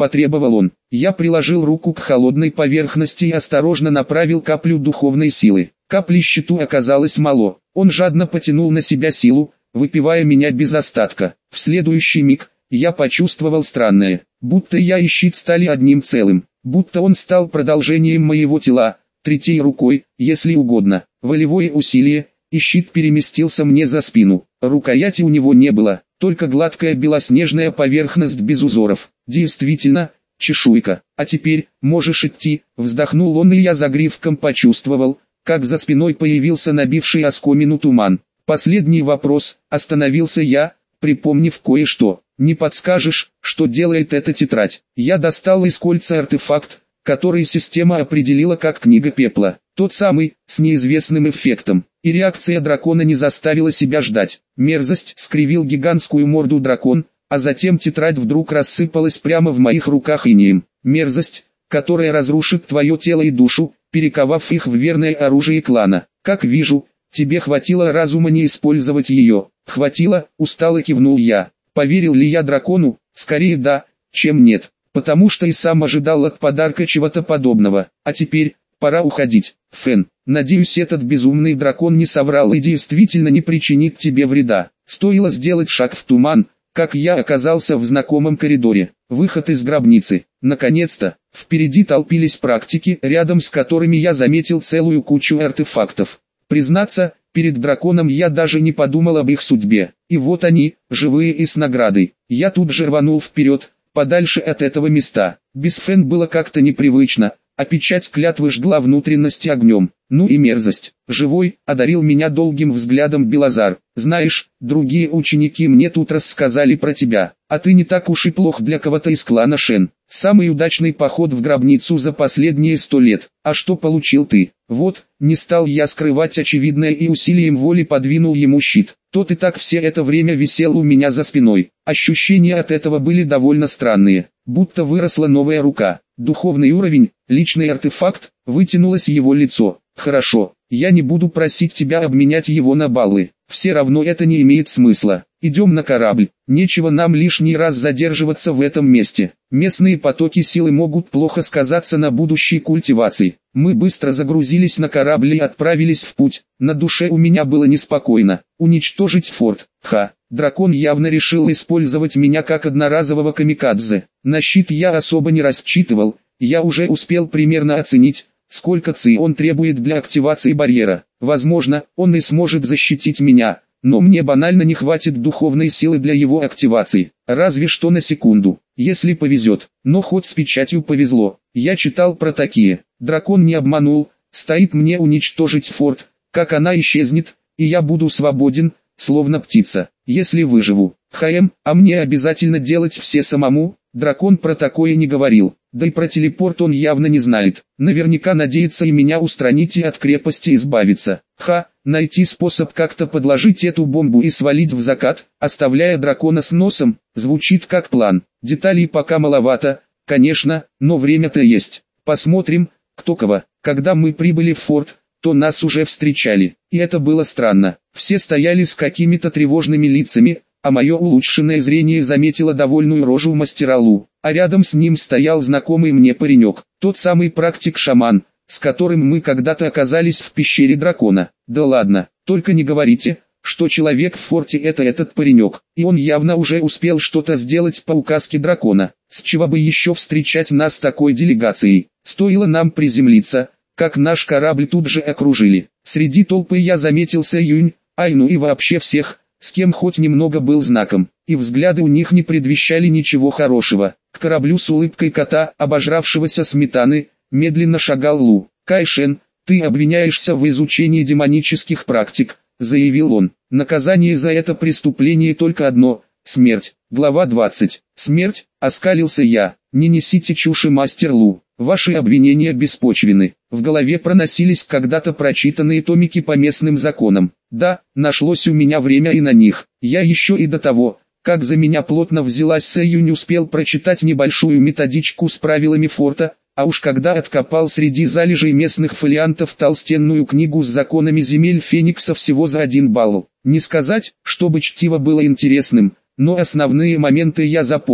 потребовал он. Я приложил руку к холодной поверхности и осторожно направил каплю духовной силы. Капли щиту оказалось мало. Он жадно потянул на себя силу, выпивая меня без остатка. В следующий миг я почувствовал странное, будто я и щит стали одним целым, будто он стал продолжением моего тела, третьей рукой, если угодно. Волевое усилие, и щит переместился мне за спину. Рукояти у него не было, только гладкая белоснежная поверхность без узоров. Действительно, чешуйка. А теперь, можешь идти, вздохнул он, и я загривком почувствовал, как за спиной появился набивший оскомину туман. Последний вопрос, остановился я, припомнив кое-что. Не подскажешь, что делает эта тетрадь? Я достал из кольца артефакт, который система определила как книга пепла. Тот самый, с неизвестным эффектом. И реакция дракона не заставила себя ждать. Мерзость, скривил гигантскую морду дракон, а затем тетрадь вдруг рассыпалась прямо в моих руках инеем. Мерзость, которая разрушит твое тело и душу, перековав их в верное оружие клана. Как вижу, тебе хватило разума не использовать ее. Хватило, устало кивнул я. Поверил ли я дракону? Скорее да, чем нет. Потому что и сам ожидал от подарка чего-то подобного. А теперь, пора уходить. Фен, надеюсь, этот безумный дракон не соврал и действительно не причинит тебе вреда. Стоило сделать шаг в туман, как я оказался в знакомом коридоре. Выход из гробницы. Наконец-то, впереди толпились практики, рядом с которыми я заметил целую кучу артефактов. Признаться, перед драконом я даже не подумал об их судьбе. И вот они, живые и с наградой. Я тут же рванул вперед, подальше от этого места. Без Фен было как-то непривычно, а печать клятвы жгла внутренности огнем. Ну и мерзость. Живой, одарил меня долгим взглядом Белозар. Знаешь, другие ученики мне тут рассказали про тебя, а ты не так уж и плох для кого-то из клана Шен. Самый удачный поход в гробницу за последние 100 лет. А что получил ты? Вот, не стал я скрывать очевидное и усилием воли подвинул ему щит. Тот и так все это время висел у меня за спиной. Ощущения от этого были довольно странные, будто выросла новая рука. Духовный уровень, личный артефакт, вытянулось его лицо. Хорошо, я не буду просить тебя обменять его на баллы. Все равно это не имеет смысла. Идем на корабль. Нечего нам лишний раз задерживаться в этом месте. Местные потоки силы могут плохо сказаться на будущей культивации. Мы быстро загрузились на корабль и отправились в путь. На душе у меня было неспокойно. Уничтожить форт. Дракон явно решил использовать меня как одноразового камикадзе. На щит я особо не рассчитывал. Я уже успел примерно оценить, сколько ци он требует для активации барьера. Возможно, он и сможет защитить меня, но мне банально не хватит духовной силы для его активации. Разве что на секунду, если повезет. Но хоть с печатью повезло. Я читал про такие. Дракон не обманул, стоит мне уничтожить форт, как она исчезнет, и я буду свободен, словно птица, если выживу. А мне обязательно делать все самому? Дракон про такое не говорил. Да и про телепорт он явно не знает. Наверняка надеется и меня устранить и от крепости избавиться. Найти способ как-то подложить эту бомбу и свалить в закат, оставляя дракона с носом, звучит как план. Деталей пока маловато, конечно, но время-то есть. Посмотрим, кто кого. Когда мы прибыли в форт, то нас уже встречали. И это было странно. Все стояли с какими-то тревожными лицами, а мое улучшенное зрение заметило довольную рожу мастера Лу. А рядом с ним стоял знакомый мне паренек, тот самый практик-шаман, с которым мы когда-то оказались в пещере дракона. Да ладно, только не говорите, что человек в форте это этот паренек, и он явно уже успел что-то сделать по указке дракона. С чего бы еще встречать нас такой делегацией? Стоило нам приземлиться, как наш корабль тут же окружили. Среди толпы я заметил Сэюнь, Айну и вообще всех, с кем хоть немного был знаком, и взгляды у них не предвещали ничего хорошего. К кораблю с улыбкой кота, обожравшегося сметаны, медленно шагал Лу. «Кайшен, ты обвиняешься в изучении демонических практик», — заявил он. «Наказание за это преступление только одно — смерть». Глава 20. «Смерть», — оскалился я. «Не несите чуши, мастер Лу. Ваши обвинения беспочвены». В голове проносились когда-то прочитанные томики по местным законам. Да, нашлось у меня время и на них. Я еще и до того, как за меня плотно взялась Сэю, не успел прочитать небольшую методичку с правилами форта, а уж когда откопал среди залежей местных фолиантов толстенную книгу с законами земель Феникса всего за 1 балл. Не сказать, чтобы чтиво было интересным, но основные моменты я запомнил.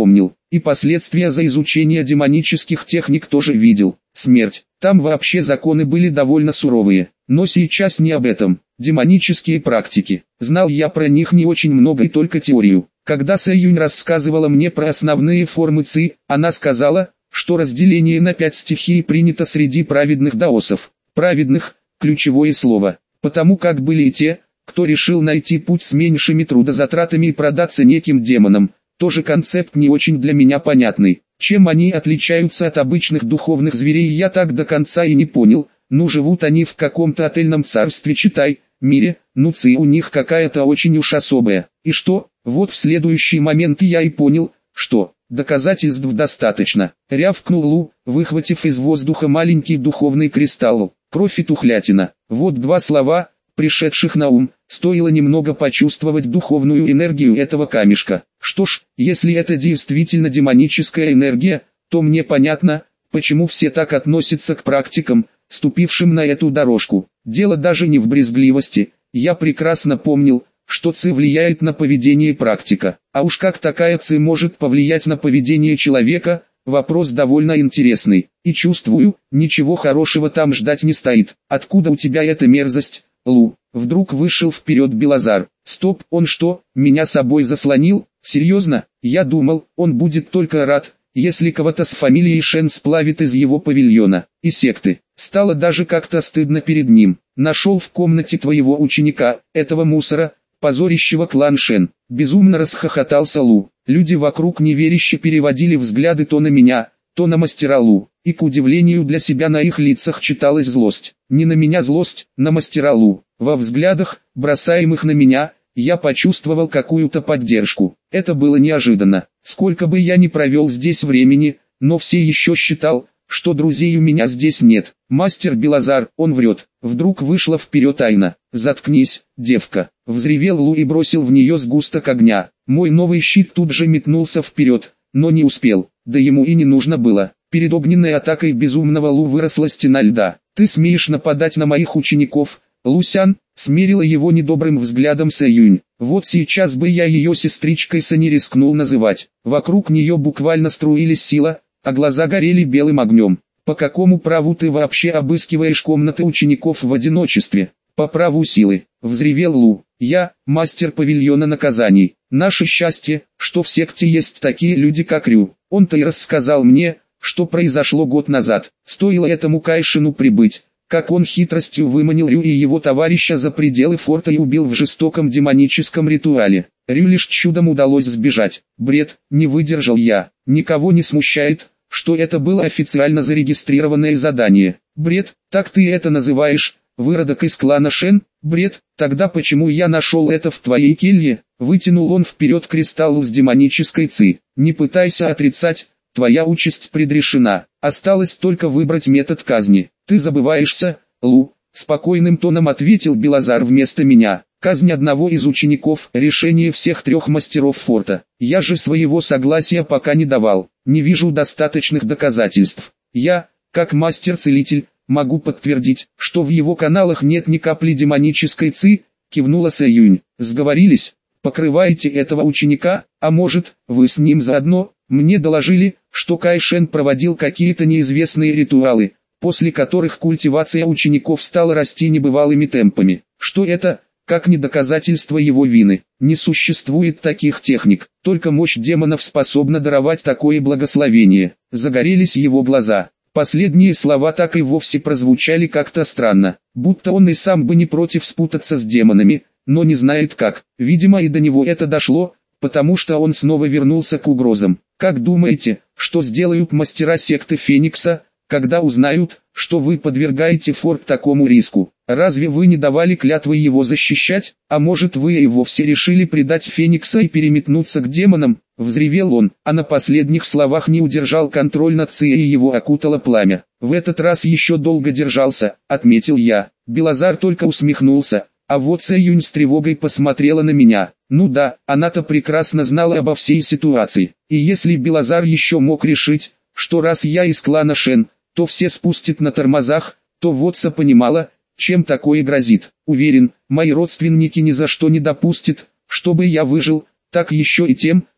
и последствия за изучение демонических техник тоже видел. Смерть. Там вообще законы были довольно суровые, но сейчас не об этом. Демонические практики. Знал я про них не очень много и только теорию. Когда Сэюнь рассказывала мне про основные формы ци, она сказала, что разделение на 5 стихий принято среди праведных даосов. Праведных – ключевое слово, потому как были и те, кто решил найти путь с меньшими трудозатратами и продаться неким демонам. Тоже концепт не очень для меня понятный. Чем они отличаются от обычных духовных зверей, я так до конца и не понял. Ну живут они в каком-то отельном царстве, читай, мире, ну ци у них какая-то очень уж особая. И что? Вот в следующий момент я и понял, что доказательств достаточно. Рявкнул Лу, выхватив из воздуха маленький духовный кристалл. Кровь и тухлятина. Вот два слова, пришедших на ум. Стоило немного почувствовать духовную энергию этого камешка. Что ж, если это действительно демоническая энергия, то мне понятно, почему все так относятся к практикам, ступившим на эту дорожку. Дело даже не в брезгливости. Я прекрасно помнил, что ци влияет на поведение практика. А уж как такая ци может повлиять на поведение человека, вопрос довольно интересный. И чувствую, ничего хорошего там ждать не стоит. Откуда у тебя эта мерзость, Лу? Вдруг вышел вперед Белозар. Стоп, он что, меня собой заслонил? Серьезно? Я думал, он будет только рад, если кого-то с фамилией Шен сплавит из его павильона и секты. Стало даже как-то стыдно перед ним. Нашел в комнате твоего ученика, этого мусора, позорящего клан Шен. Безумно расхохотался Лу. Люди вокруг неверяще переводили взгляды то на меня, то на мастера Лу. И к удивлению для себя на их лицах читалась злость. Не на меня злость, на мастера Лу. Во взглядах, бросаемых на меня, я почувствовал какую-то поддержку. Это было неожиданно. Сколько бы я ни провел здесь времени, но все еще считал, что друзей у меня здесь нет. Мастер Белозар, он врет. Вдруг вышла вперед Айна. «Заткнись, девка!» Взревел Лу и бросил в нее сгусток огня. Мой новый щит тут же метнулся вперед, но не успел. Да ему и не нужно было. Перед огненной атакой безумного Лу выросла стена льда. «Ты смеешь нападать на моих учеников, Лусян?» Смерила его недобрым взглядом Сэюнь. Вот сейчас бы я ее сестричкой Са не рискнул называть. Вокруг нее буквально струились сила, а глаза горели белым огнем. «По какому праву ты вообще обыскиваешь комнаты учеников в одиночестве?» «По праву силы», — взревел Лу. «Я, мастер павильона наказаний. Наше счастье, что в секте есть такие люди как Рю. Он-то и рассказал мне, что произошло год назад. Стоило этому Кайшину прибыть, как он хитростью выманил Рю и его товарища за пределы форта и убил в жестоком демоническом ритуале. Рю лишь чудом удалось сбежать. Бред, не выдержал я. Никого не смущает, что это было официально зарегистрированное задание. Бред, так ты это называешь, выродок из клана Шен? Бред, тогда почему я нашел это в твоей келье? Вытянул он вперед кристалл с демонической ци. Не пытайся отрицать, твоя участь предрешена. Осталось только выбрать метод казни. Ты забываешься, Лу, спокойным тоном ответил Белозар вместо меня. Казнь одного из учеников – решение всех 3 мастеров форта. Я же своего согласия пока не давал. Не вижу достаточных доказательств. Я, как мастер-целитель, могу подтвердить, что в его каналах нет ни капли демонической ци, кивнула Сэюнь. Сговорились? Покрываете этого ученика, а может, вы с ним заодно? Мне доложили, что Кайшен проводил какие-то неизвестные ритуалы, после которых культивация учеников стала расти небывалыми темпами. Что это, как не доказательство его вины? Не существует таких техник, только мощь демонов способна даровать такое благословение. Загорелись его глаза. Последние слова так и вовсе прозвучали как-то странно, будто он и сам бы не против спутаться с демонами, но не знает как. Видимо и до него это дошло, потому что он снова вернулся к угрозам. Как думаете, что сделают мастера секты Феникса, когда узнают, что вы подвергаете форт такому риску? Разве вы не давали клятвы его защищать? А может вы и вовсе решили предать Феникса и переметнуться к демонам? Взревел он, а на последних словах не удержал контроль над Ци и его окутало пламя. В этот раз еще долго держался, отметил я. Белозар только усмехнулся, а вот Сэюнь с тревогой посмотрела на меня. Ну да, она-то прекрасно знала обо всей ситуации. И если Белозар еще мог решить, что раз я из клана Шен, то все спустят на тормозах, то Вотса понимала, чем такое грозит. Уверен, мои родственники ни за что не допустят, чтобы я выжил, так еще и тем,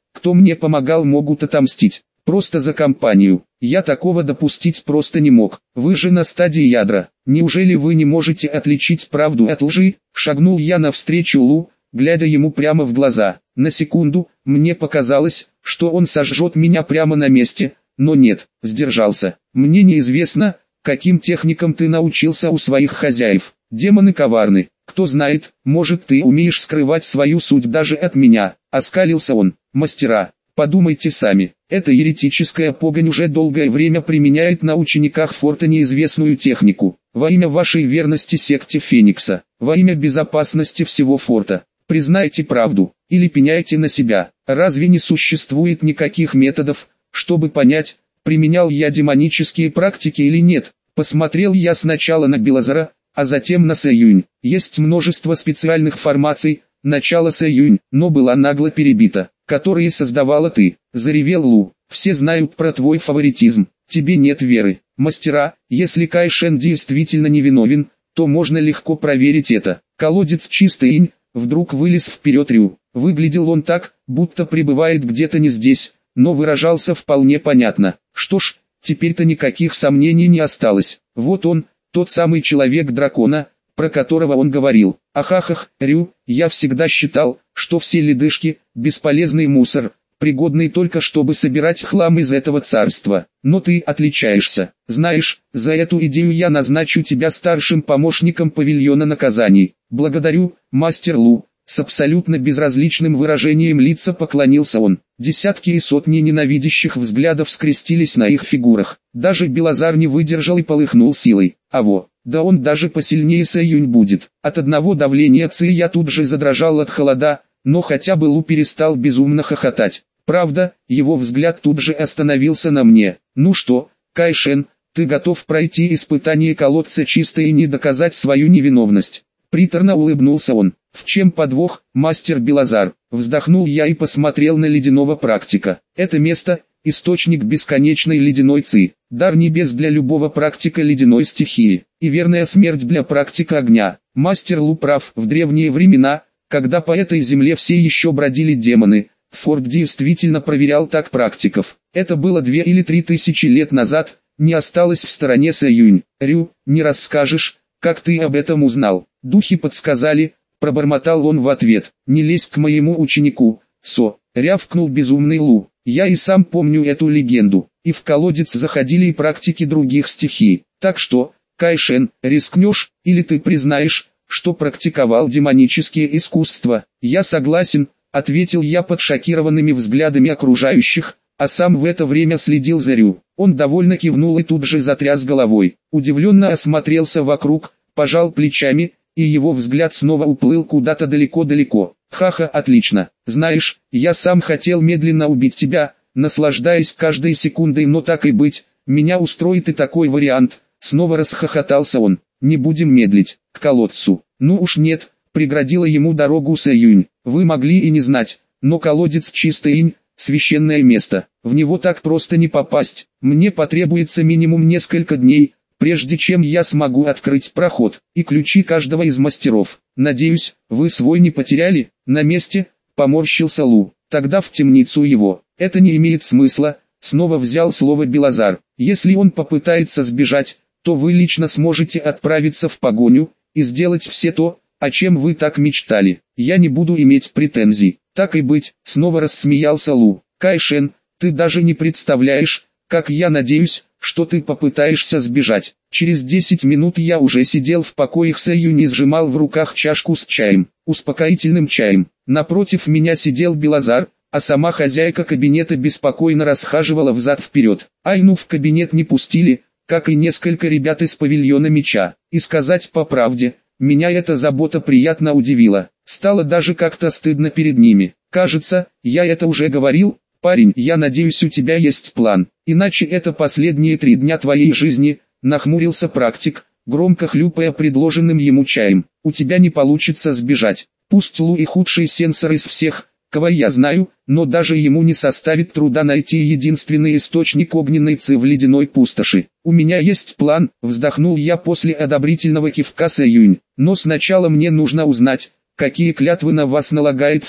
кто мне помогал, могут отомстить. Просто за компанию. Я такого допустить просто не мог. Вы же на стадии ядра. Неужели вы не можете отличить правду от лжи? Шагнул я навстречу Лу, глядя ему прямо в глаза. На секунду, мне показалось, что он сожжет меня прямо на месте, но нет, сдержался. Мне неизвестно, каким техникам ты научился у своих хозяев. Демоны коварны. Кто знает, может, ты умеешь скрывать свою суть даже от меня. Оскалился он. Мастера, подумайте сами. Эта еретическая погонь уже долгое время применяет на учениках форта неизвестную технику. Во имя вашей верности секте Феникса, во имя безопасности всего форта, признайте правду, или пеняйте на себя. Разве не существует никаких методов, чтобы понять, применял я демонические практики или нет? Посмотрел я сначала на Белозара, а затем на Сэюнь. Есть множество специальных формаций, начало Сэюнь, но была нагло перебита, которые создавала ты. Заревел Лу. Все знают про твой фаворитизм, тебе нет веры. Мастера, если Кайшен действительно невиновен, то можно легко проверить это. Колодец чистый инь, вдруг вылез вперед Рю. Выглядел он так, будто пребывает где-то не здесь, но выражался вполне понятно. Что ж, теперь-то никаких сомнений не осталось. Вот он, тот самый человек-дракона, про которого он говорил. Ахахах, Рю, я всегда считал, что все ледышки – бесполезный мусор, пригодный только чтобы собирать хлам из этого царства. Но ты отличаешься. Знаешь, за эту идею я назначу тебя старшим помощником павильона наказаний. Благодарю, мастер Лу. С абсолютно безразличным выражением лица поклонился он. Десятки и сотни ненавидящих взглядов скрестились на их фигурах. Даже Белозар не выдержал и полыхнул силой. Да он даже посильнее Сэюнь будет. От одного давления Ци я тут же задрожал от холода, но хотя бы Лу перестал безумно хохотать. Правда, его взгляд тут же остановился на мне. Ну что, Кайшен, ты готов пройти испытание колодца чисто и не доказать свою невиновность? Приторно улыбнулся он. В чем подвох, мастер Белозар? Вздохнул я и посмотрел на ледяного практика. Это место – источник бесконечной ледяной ци, дар небес для любого практика ледяной стихии, и верная смерть для практика огня. Мастер Лу прав, в древние времена, когда по этой земле все еще бродили демоны, форт действительно проверял так практиков. Это было 2 или 3 тысячи лет назад, не осталось в стороне Сэюнь. Рю, не расскажешь, как ты об этом узнал? Духи подсказали, пробормотал он в ответ. Не лезь к моему ученику, рявкнул безумный Лу. Я и сам помню эту легенду, и в колодец заходили и практики других стихий. Так что, Кайшен, рискнешь, или ты признаешь, что практиковал демонические искусства? Я согласен, ответил я под шокированными взглядами окружающих, а сам в это время следил за Рю. Он довольно кивнул и тут же затряс головой. Удивленно осмотрелся вокруг, пожал плечами, и его взгляд снова уплыл куда-то далеко-далеко. Ха-ха, отлично. Знаешь, я сам хотел медленно убить тебя, наслаждаясь каждой секундой, но так и быть, меня устроит и такой вариант. Снова расхохотался он. Не будем медлить, к колодцу. Ну уж нет, преградила ему дорогу Сэюнь. Вы могли и не знать, но колодец чистый инь, священное место. В него так просто не попасть. Мне потребуется минимум несколько дней, прежде чем я смогу открыть проход, и ключи каждого из мастеров. Надеюсь, вы свой не потеряли? На месте, поморщился Лу. Тогда в темницу его. Это не имеет смысла, снова взял слово Белозар. Если он попытается сбежать, то вы лично сможете отправиться в погоню, и сделать все то, о чем вы так мечтали. Я не буду иметь претензий. Так и быть, снова рассмеялся Лу. Кайшен, ты даже не представляешь, как я надеюсь, что ты попытаешься сбежать. Через 10 минут я уже сидел в покоях Сэюнь и сжимал в руках чашку с чаем, успокоительным чаем. Напротив меня сидел Белозар, а сама хозяйка кабинета беспокойно расхаживала взад-вперед. Айну в кабинет не пустили, как и несколько ребят из павильона меча. И сказать по правде, меня эта забота приятно удивила. Стало даже как-то стыдно перед ними. Кажется, я это уже говорил. Парень, я надеюсь, у тебя есть план, иначе это последние 3 дня твоей жизни, нахмурился практик, громко хлюпая предложенным ему чаем. У тебя не получится сбежать. Пусть Лу и худший сенсор из всех, кого я знаю, но даже ему не составит труда найти единственный источник огненной ци в ледяной пустоши. У меня есть план, вздохнул я после одобрительного кивка Сэюнь, но сначала мне нужно узнать, какие клятвы на вас налагает форт.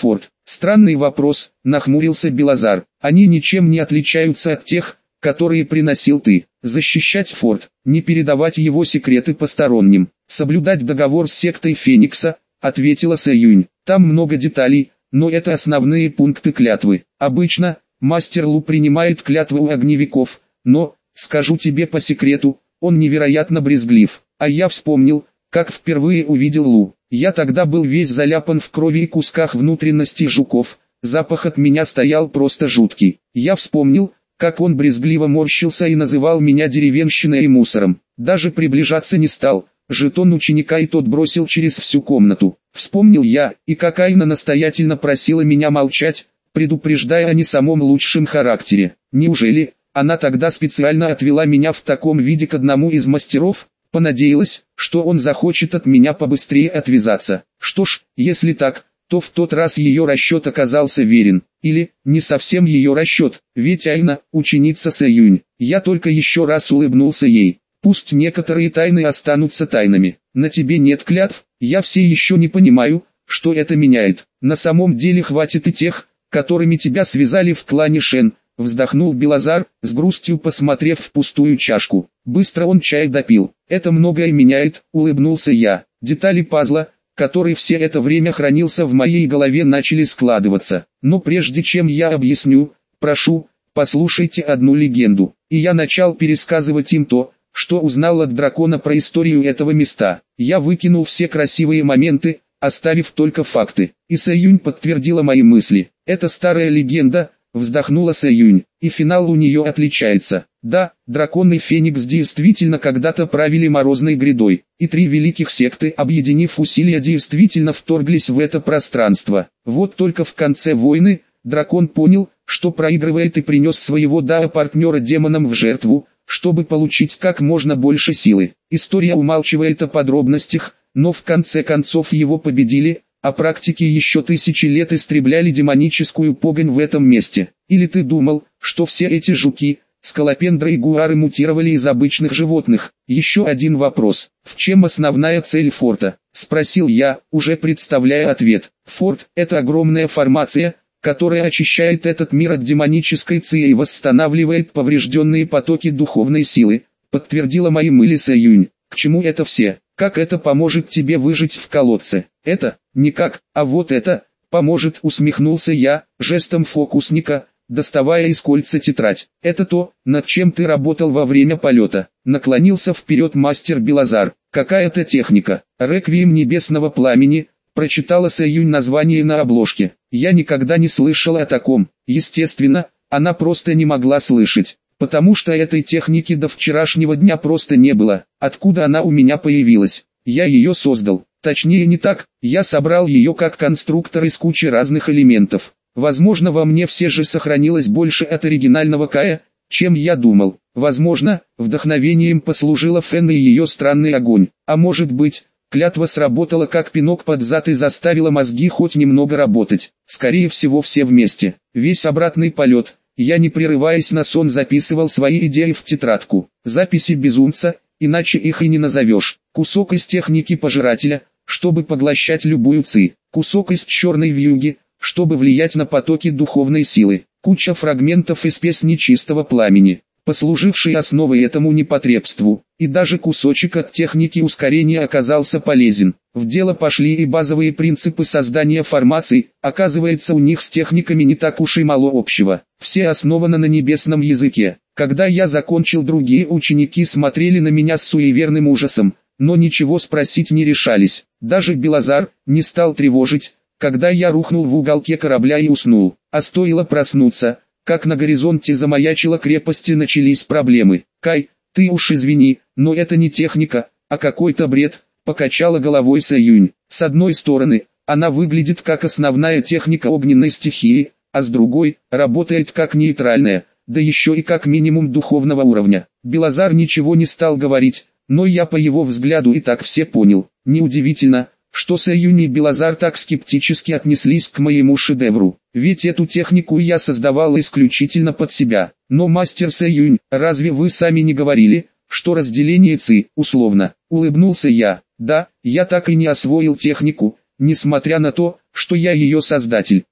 Странный вопрос, нахмурился Белозар. Они ничем не отличаются от тех, которые приносил ты. Защищать форт, не передавать его секреты посторонним, соблюдать договор с сектой Феникса, ответила Сэюнь. Там много деталей, но это основные пункты клятвы. Обычно, мастер Лу принимает клятвы у огневиков, но, скажу тебе по секрету, он невероятно брезглив. А я вспомнил, как впервые увидел Лу. Я тогда был весь заляпан в крови и кусках внутренностей жуков, запах от меня стоял просто жуткий. Я вспомнил, как он брезгливо морщился и называл меня деревенщиной и мусором. Даже приближаться не стал, жетон ученика и тот бросил через всю комнату. Вспомнил я, и как Айна настоятельно просила меня молчать, предупреждая о не самом лучшем характере. Неужели она тогда специально отвела меня в таком виде к одному из мастеров? Понадеялась, что он захочет от меня побыстрее отвязаться. Что ж, если так, то в тот раз ее расчет оказался верен. Или, не совсем ее расчет, ведь Айна, ученица Сэюнь. Я только еще раз улыбнулся ей. Пусть некоторые тайны останутся тайнами. На тебе нет клятв, я все еще не понимаю, что это меняет. На самом деле хватит и тех, которыми тебя связали в клане Шен. Вздохнул Белозар, с грустью посмотрев в пустую чашку. Быстро он чай допил. Это многое меняет, улыбнулся я. Детали пазла, который все это время хранился в моей голове, начали складываться. Но прежде чем я объясню, прошу, послушайте одну легенду. И я начал пересказывать им то, что узнал от дракона про историю этого места. Я выкинул все красивые моменты, оставив только факты. И Сэюнь подтвердила мои мысли. Это старая легенда, вздохнула Сэюнь, и финал у нее отличается. Да, дракон и Феникс действительно когда-то правили Морозной грядой, и три великих секты, объединив усилия, действительно вторглись в это пространство. Вот только в конце войны, дракон понял, что проигрывает, и принес своего партнера демонам в жертву, чтобы получить как можно больше силы. История умалчивает о подробностях, но в конце концов его победили, а практики еще тысячи лет истребляли демоническую погонь в этом месте. Или ты думал, что все эти жуки, скалопендры и гуары мутировали из обычных животных? Еще один вопрос. В чем основная цель форта? Спросил я, уже представляя ответ. Форт – это огромная формация, которая очищает этот мир от демонической ци и восстанавливает поврежденные потоки духовной силы, подтвердила мои мысли Сэюнь. К чему это все? Как это поможет тебе выжить в колодце? Это, никак, а вот это, поможет, усмехнулся я, жестом фокусника, доставая из кольца тетрадь. Это то, над чем ты работал во время полета. Наклонился вперед мастер Белозар. Какая-то техника. Реквием небесного пламени, прочитала Сэюнь название на обложке. Я никогда не слышала о таком. Естественно, она просто не могла слышать, потому что этой техники до вчерашнего дня просто не было. Откуда она у меня появилась? Я ее создал. Точнее не так, я собрал ее как конструктор из кучи разных элементов. Возможно, во мне все же сохранилось больше от оригинального Кая, чем я думал. Возможно, вдохновением послужила Фен и ее странный огонь. А может быть, клятва сработала как пинок под зад и заставила мозги хоть немного работать. Скорее всего, все вместе. Весь обратный полет, я не прерываясь на сон записывал свои идеи в тетрадку. Записи безумца, иначе их и не назовешь. Кусок из техники пожирателя, чтобы поглощать любую ци. Кусок из черной вьюги, чтобы влиять на потоки духовной силы. Куча фрагментов из песни чистого пламени, послужившей основой этому непотребству. И даже кусочек от техники ускорения оказался полезен. В дело пошли и базовые принципы создания формаций, оказывается, у них с техниками не так уж и мало общего. Все основано на небесном языке. Когда я закончил, другие ученики смотрели на меня с суеверным ужасом, но ничего спросить не решались. Даже Белозар не стал тревожить, когда я рухнул в уголке корабля и уснул. А стоило проснуться, как на горизонте замаячила крепость и начались проблемы. «Кай, ты уж извини, но это не техника, а какой-то бред», — покачала головой Сэюнь. «С одной стороны, она выглядит как основная техника огненной стихии, а с другой, работает как нейтральная, да еще и как минимум духовного уровня». Белозар ничего не стал говорить, но я по его взгляду и так все понял. Неудивительно, что Сэюнь и Белозар так скептически отнеслись к моему шедевру, ведь эту технику я создавал исключительно под себя. Но мастер Сэюнь, разве вы сами не говорили, что разделение ци, условно? Улыбнулся я. Да, я так и не освоил технику, несмотря на то, что я ее создатель.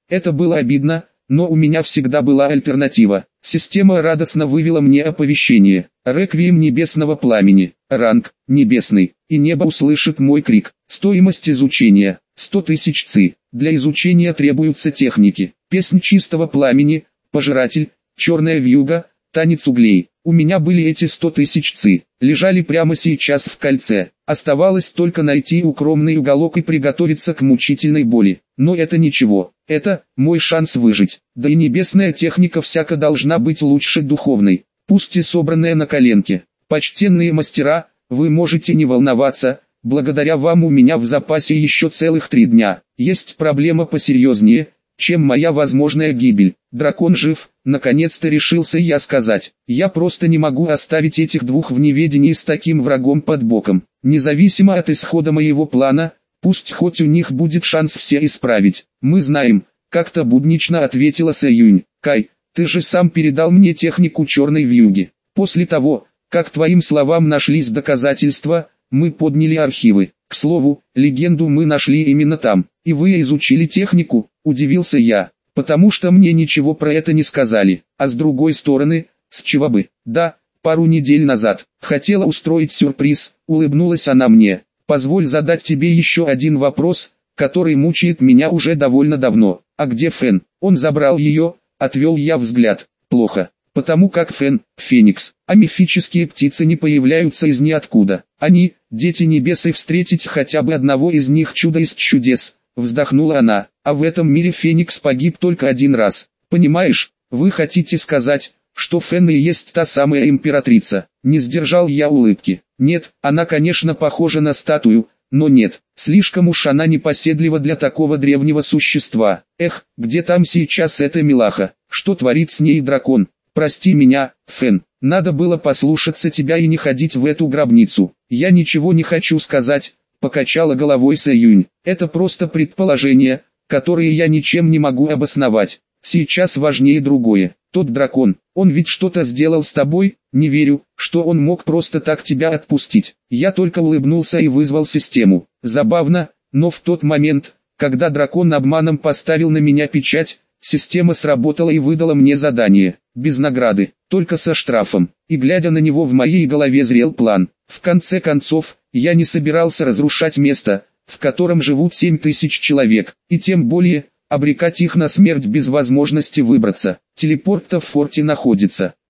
Это было обидно, но у меня всегда была альтернатива. Система радостно вывела мне оповещение. Реквием небесного пламени. Ранг небесный. И небо услышит мой крик. Стоимость изучения 100 тысяч ци. Для изучения требуются техники. Песнь чистого пламени, пожиратель, черная вьюга, танец углей. У меня были эти 100 тысяч ци. Лежали прямо сейчас в кольце. Оставалось только найти укромный уголок и приготовиться к мучительной боли. Но это ничего. Это мой шанс выжить. Да и небесная техника всяко должна быть лучше духовной. Пусть и собранная на коленке. Почтенные мастера, вы можете не волноваться. Благодаря вам у меня в запасе еще целых 3 дня. Есть проблема посерьезнее, чем моя возможная гибель. Дракон жив, наконец-то решился я сказать. Я просто не могу оставить этих двух в неведении с таким врагом под боком. Независимо от исхода моего плана, пусть хоть у них будет шанс все исправить. Мы знаем, как-то буднично ответила Сэюнь. Кай, ты же сам передал мне технику черной вьюги. После того, как твоим словам нашлись доказательства, мы подняли архивы. К слову, легенду мы нашли именно там. И вы изучили технику, удивился я, потому что мне ничего про это не сказали. А с другой стороны, с чего бы? Да, пару недель назад. Хотела устроить сюрприз, улыбнулась она мне. Позволь задать тебе еще один вопрос, который мучает меня уже довольно давно. А где Фен? Он забрал ее, отвел я взгляд. Плохо. Потому как Фен – феникс, а мифические птицы не появляются из ниоткуда. Они – дети небес, и встретить хотя бы одного из них чудо из чудес, вздохнула она. А в этом мире феникс погиб только один раз. Понимаешь, вы хотите сказать, что Фен и есть та самая императрица? Не сдержал я улыбки. Нет, она конечно похожа на статую, но нет, слишком уж она непоседлива для такого древнего существа. Эх, где там сейчас эта милаха? Что творит с ней дракон? Прости меня, Фен, надо было послушаться тебя и не ходить в эту гробницу. Я ничего не хочу сказать, покачала головой Сэюнь. Это просто предположения, которые я ничем не могу обосновать. Сейчас важнее другое. Тот дракон, он ведь что-то сделал с тобой? Не верю, что он мог просто так тебя отпустить. Я только улыбнулся и вызвал систему. Забавно, но в тот момент, когда дракон обманом поставил на меня печать, система сработала и выдала мне задание. Без награды, только со штрафом. И глядя на него в моей голове зрел план. В конце концов, я не собирался разрушать место, в котором живут 7000 человек, и тем более, обрекать их на смерть без возможности выбраться. Телепорт-то в форте находится.